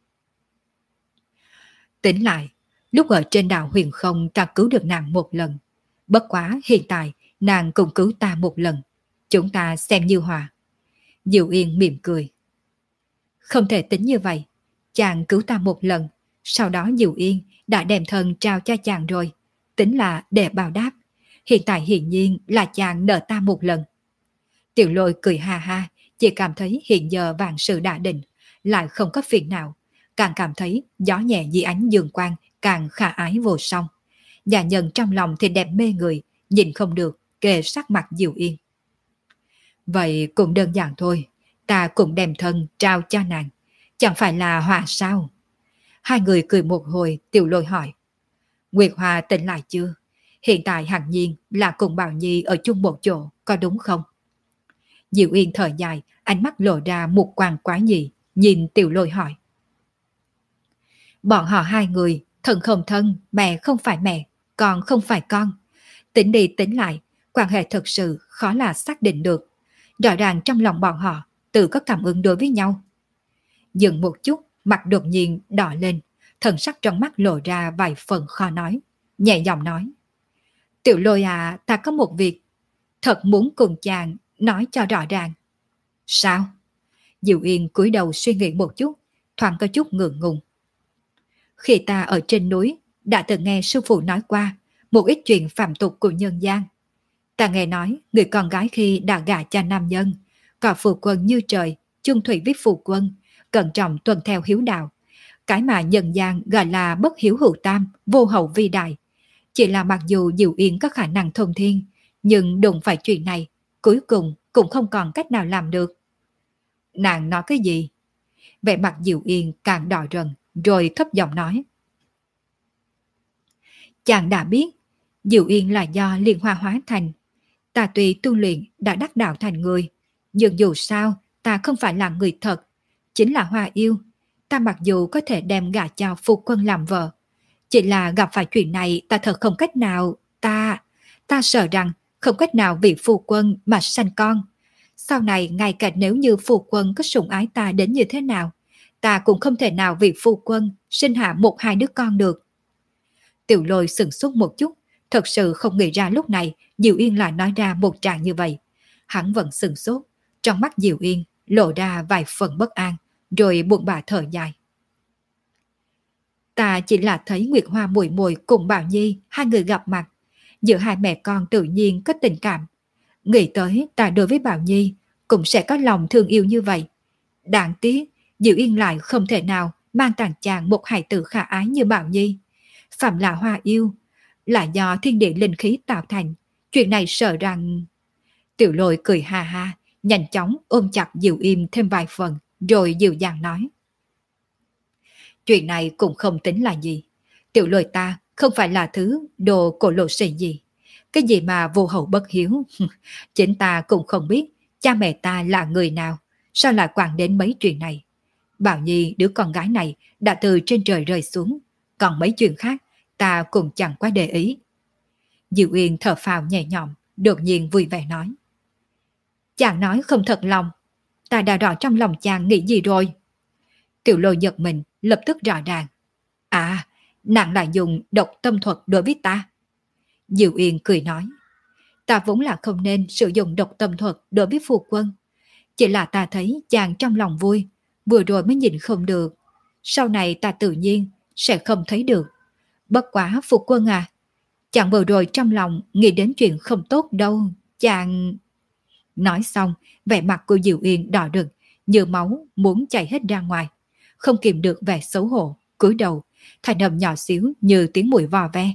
Tính lại, lúc ở trên đảo Huyền Không ta cứu được nàng một lần. Bất quá hiện tại nàng cũng cứu ta một lần. Chúng ta xem như hòa. Diệu Yên mỉm cười. Không thể tính như vậy. Chàng cứu ta một lần, sau đó Diệu Yên đã đem thân trao cho chàng rồi. Tính là để báo đáp. Hiện tại hiển nhiên là chàng nợ ta một lần. Tiểu Lôi cười ha ha, chỉ cảm thấy hiện giờ vạn sự đã định, lại không có phiền nào. Càng cảm thấy gió nhẹ dưới ánh dương quang càng khả ái vô song. Nhà nhân trong lòng thì đẹp mê người, nhìn không được, kề sát mặt Diệu Yên. Vậy cũng đơn giản thôi, ta cũng đem thân trao cho nàng. Chẳng phải là hòa sao? Hai người cười một hồi, Tiểu Lôi hỏi. Nguyệt Hoa tỉnh lại chưa? Hiện tại hẳn nhiên là cùng Bảo Nhi ở chung một chỗ, có đúng không? Diệu Yên thở dài, ánh mắt lộ ra một quang quá nhị, nhìn Tiểu Lôi hỏi. Bọn họ 2 người, thân không thân, mẹ không phải mẹ, con không phải con. Tính đi tính lại, quan hệ thật sự khó là xác định được. Rõ ràng trong lòng bọn họ tự có cảm ứng đối với nhau. Dừng một chút, mặt đột nhiên đỏ lên, thần sắc trong mắt lộ ra vài phần khó nói, nhẹ giọng nói. Tiểu Lôi à, ta có một việc, thật muốn cùng chàng nói cho rõ ràng. Sao? Diệu Yên cúi đầu suy nghĩ một chút, thoáng có chút ngượng ngùng. Khi ta ở trên núi, đã từng nghe sư phụ nói qua một ít chuyện phạm tục của nhân gian. Ta nghe nói người con gái khi đã gả cho nam nhân, có phụ quân như trời, chung thủy với phụ quân, cẩn trọng tuân theo hiếu đạo. Cái mà nhân gian gọi là bất hiếu hữu tam, vô hậu vi đại. Chỉ là mặc dù Diệu Yên có khả năng thông thiên, nhưng đụng phải chuyện này, cuối cùng cũng không còn cách nào làm được. Nàng nói cái gì? Vẻ mặt Diệu Yên càng đỏ rần, rồi thấp giọng nói. Chàng đã biết, Diệu Yên là do liên hoa hóa thành. Ta tuy tu luyện đã đắc đạo thành người, nhưng dù sao ta không phải là người thật, chính là hoa yêu. Ta mặc dù có thể đem gả cho phu quân làm vợ, chỉ là gặp phải chuyện này ta thật không cách nào, ta sợ rằng không cách nào vì phu quân mà sanh con. Sau này ngay cả nếu như phu quân có sủng ái ta đến như thế nào, ta cũng không thể nào vì phu quân sinh hạ một hai đứa con được. Tiểu Lôi sửng sốt một chút, thật sự không nghĩ ra lúc này Diệu Yên lại nói ra một tràng như vậy. Hắn vẫn sửng sốt, trong mắt Diệu Yên lộ ra vài phần bất an, rồi buồn bã thở dài. Ta chỉ là thấy Nguyệt Hoa muội muội cùng Bảo Nhi hai người gặp mặt, giữa hai mẹ con tự nhiên có tình cảm. Nghĩ tới ta đối với Bảo Nhi cũng sẽ có lòng thương yêu như vậy. Đáng tiếc, Diệu Yên lại không thể nào mang tặng chàng một hài tử khả ái như Bảo Nhi. Phạm là hoa yêu, là do thiên địa linh khí tạo thành. Chuyện này sợ rằng... Tiểu Lôi cười ha ha, nhanh chóng ôm chặt Diệu Yên thêm vài phần, rồi dịu dàng nói. Chuyện này cũng không tính là gì. Tiểu Lôi ta không phải là thứ đồ cổ lộ xì gì. Cái gì mà vô hậu bất hiếu. Chính ta cũng không biết cha mẹ ta là người nào, sao lại quản đến mấy chuyện này. Bảo Nhi đứa con gái này đã từ trên trời rơi xuống, còn mấy chuyện khác ta cũng chẳng quá để ý. Diệu Yên thở phào nhẹ nhõm, đột nhiên vui vẻ nói. Chàng nói không thật lòng, ta đã rõ trong lòng chàng nghĩ gì rồi. Tiểu Lôi giật mình, lập tức rõ ràng. À, nàng lại dùng độc tâm thuật đối với ta. Diệu Yên cười nói. Ta vốn là không nên sử dụng độc tâm thuật đối với phu quân. Chỉ là ta thấy chàng trong lòng vui, vừa rồi mới nhìn không được. Sau này ta tự nhiên sẽ không thấy được. Bất quá phu quân à, chàng vừa rồi trong lòng nghĩ đến chuyện không tốt đâu, chàng... Nói xong, vẻ mặt của Diệu Yên đỏ rực, như máu muốn chảy hết ra ngoài. Không kìm được vẻ xấu hổ, cúi đầu, thành âm nhỏ xíu như tiếng muỗi vò ve.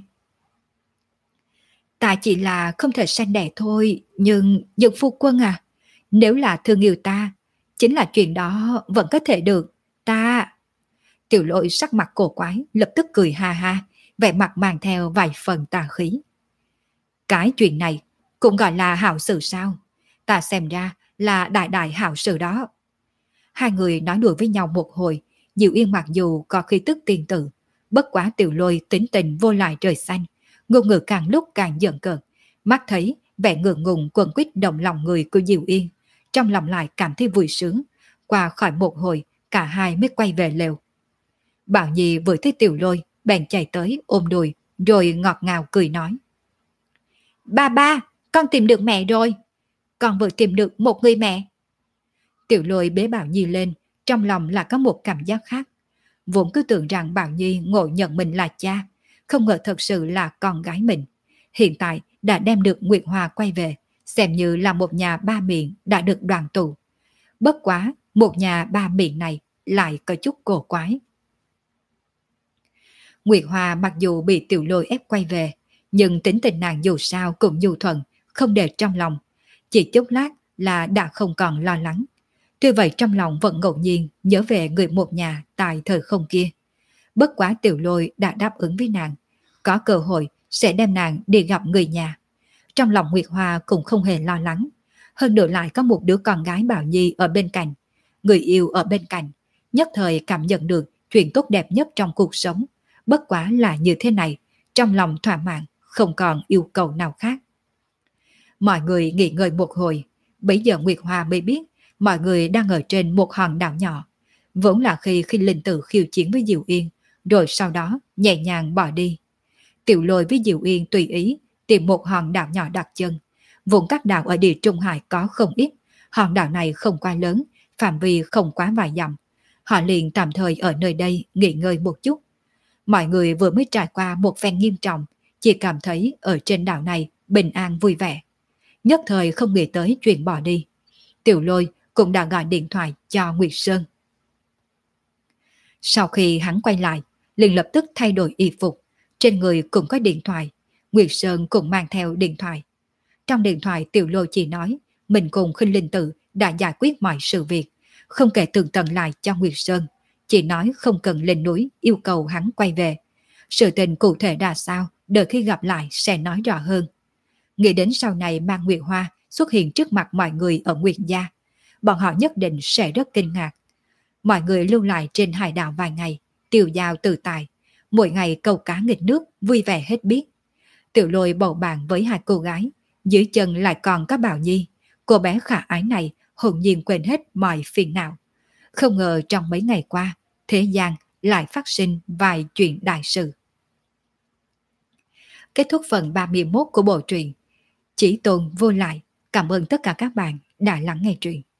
Ta chỉ là không thể sanh đẻ thôi, nhưng phu quân à, nếu là thương yêu ta, chính là chuyện đó vẫn có thể được, ta... Tiểu Lôi sắc mặt cổ quái, lập tức cười ha ha, vẻ mặt mang theo vài phần tà khí. Cái chuyện này cũng gọi là hảo sự sao? Ta xem ra là đại đại hảo sự đó. Hai người nói đùa với nhau một hồi, Diệu Yên mặc dù có khí tức tiền tử, bất quá Tiểu Lôi tính tình vô lại trời xanh, ngôn ngữ càng lúc càng giận cợt, mắt thấy vẻ ngượng ngùng quần quýt động lòng người của Diệu Yên, trong lòng lại cảm thấy vui sướng. Qua khỏi một hồi, cả hai mới quay về lều. Bảo Nhi vừa thấy Tiểu Lôi, bèn chạy tới ôm đùi, rồi ngọt ngào cười nói. Ba, con tìm được mẹ rồi. Con vừa tìm được một người mẹ. Tiểu Lôi bế Bảo Nhi lên, trong lòng là có một cảm giác khác. Vốn cứ tưởng rằng Bảo Nhi ngộ nhận mình là cha, không ngờ thật sự là con gái mình. Hiện tại đã đem được Nguyệt Hoa quay về, xem như là một nhà ba miệng đã được đoàn tụ. Bất quá, một nhà ba miệng này lại có chút cổ quái. Nguyệt Hoa mặc dù bị Tiểu Lôi ép quay về, nhưng tính tình nàng dù sao cũng nhu thuận, không để trong lòng. Chỉ chốc lát là đã không còn lo lắng. Tuy vậy trong lòng vẫn ngẫu nhiên nhớ về người một nhà tại thời không kia. Bất quá Tiểu Lôi đã đáp ứng với nàng, có cơ hội sẽ đem nàng đi gặp người nhà. Trong lòng Nguyệt Hoa cũng không hề lo lắng. Hơn nữa lại có một đứa con gái Bảo Nhi ở bên cạnh, người yêu ở bên cạnh, nhất thời cảm nhận được chuyện tốt đẹp nhất trong cuộc sống. Bất quá là như thế này, trong lòng thỏa mãn, không còn yêu cầu nào khác. Mọi người nghỉ ngơi một hồi, bấy giờ Nguyệt Hoa mới biết mọi người đang ở trên một hòn đảo nhỏ. Vốn là khi Khinh Linh Tự khiêu chiến với Diệu Yên, rồi sau đó nhẹ nhàng bỏ đi. Tiểu Lôi với Diệu Yên tùy ý tìm một hòn đảo nhỏ đặt chân. Vùng các đảo ở địa Trung Hải có không ít, hòn đảo này không quá lớn, phạm vi không quá vài dặm. Họ liền tạm thời ở nơi đây nghỉ ngơi một chút. Mọi người vừa mới trải qua một phen nghiêm trọng, chỉ cảm thấy ở trên đảo này bình an vui vẻ. Nhất thời không nghĩ tới chuyện bỏ đi. Tiểu Lôi cũng đã gọi điện thoại cho Nguyệt Sơn. Sau khi hắn quay lại, liền lập tức thay đổi y phục, trên người cũng có điện thoại. Nguyệt Sơn cũng mang theo điện thoại. Trong điện thoại Tiểu Lôi chỉ nói mình cùng Khinh Linh Tự đã giải quyết mọi sự việc, không kể tường tận lại cho Nguyệt Sơn, chỉ nói không cần lên núi yêu cầu hắn quay về. Sự tình cụ thể ra sao, đợi khi gặp lại sẽ nói rõ hơn. Nghĩ đến sau này mang Nguyệt Hoa xuất hiện trước mặt mọi người ở Nguyệt Gia, bọn họ nhất định sẽ rất kinh ngạc. Mọi người lưu lại trên hải đảo vài ngày, tiêu dao tự tại, mỗi ngày câu cá nghịch nước, vui vẻ hết biết. Tiểu Lôi bầu bạn với hai cô gái, dưới chân lại còn có Bảo Nhi. Cô bé khả ái này hồn nhiên quên hết mọi phiền não. Không ngờ trong mấy ngày qua, thế gian lại phát sinh vài chuyện đại sự. Kết thúc phần 31 của bộ truyện. Chỉ Tôn vô lại. Cảm ơn tất cả các bạn đã lắng nghe truyện.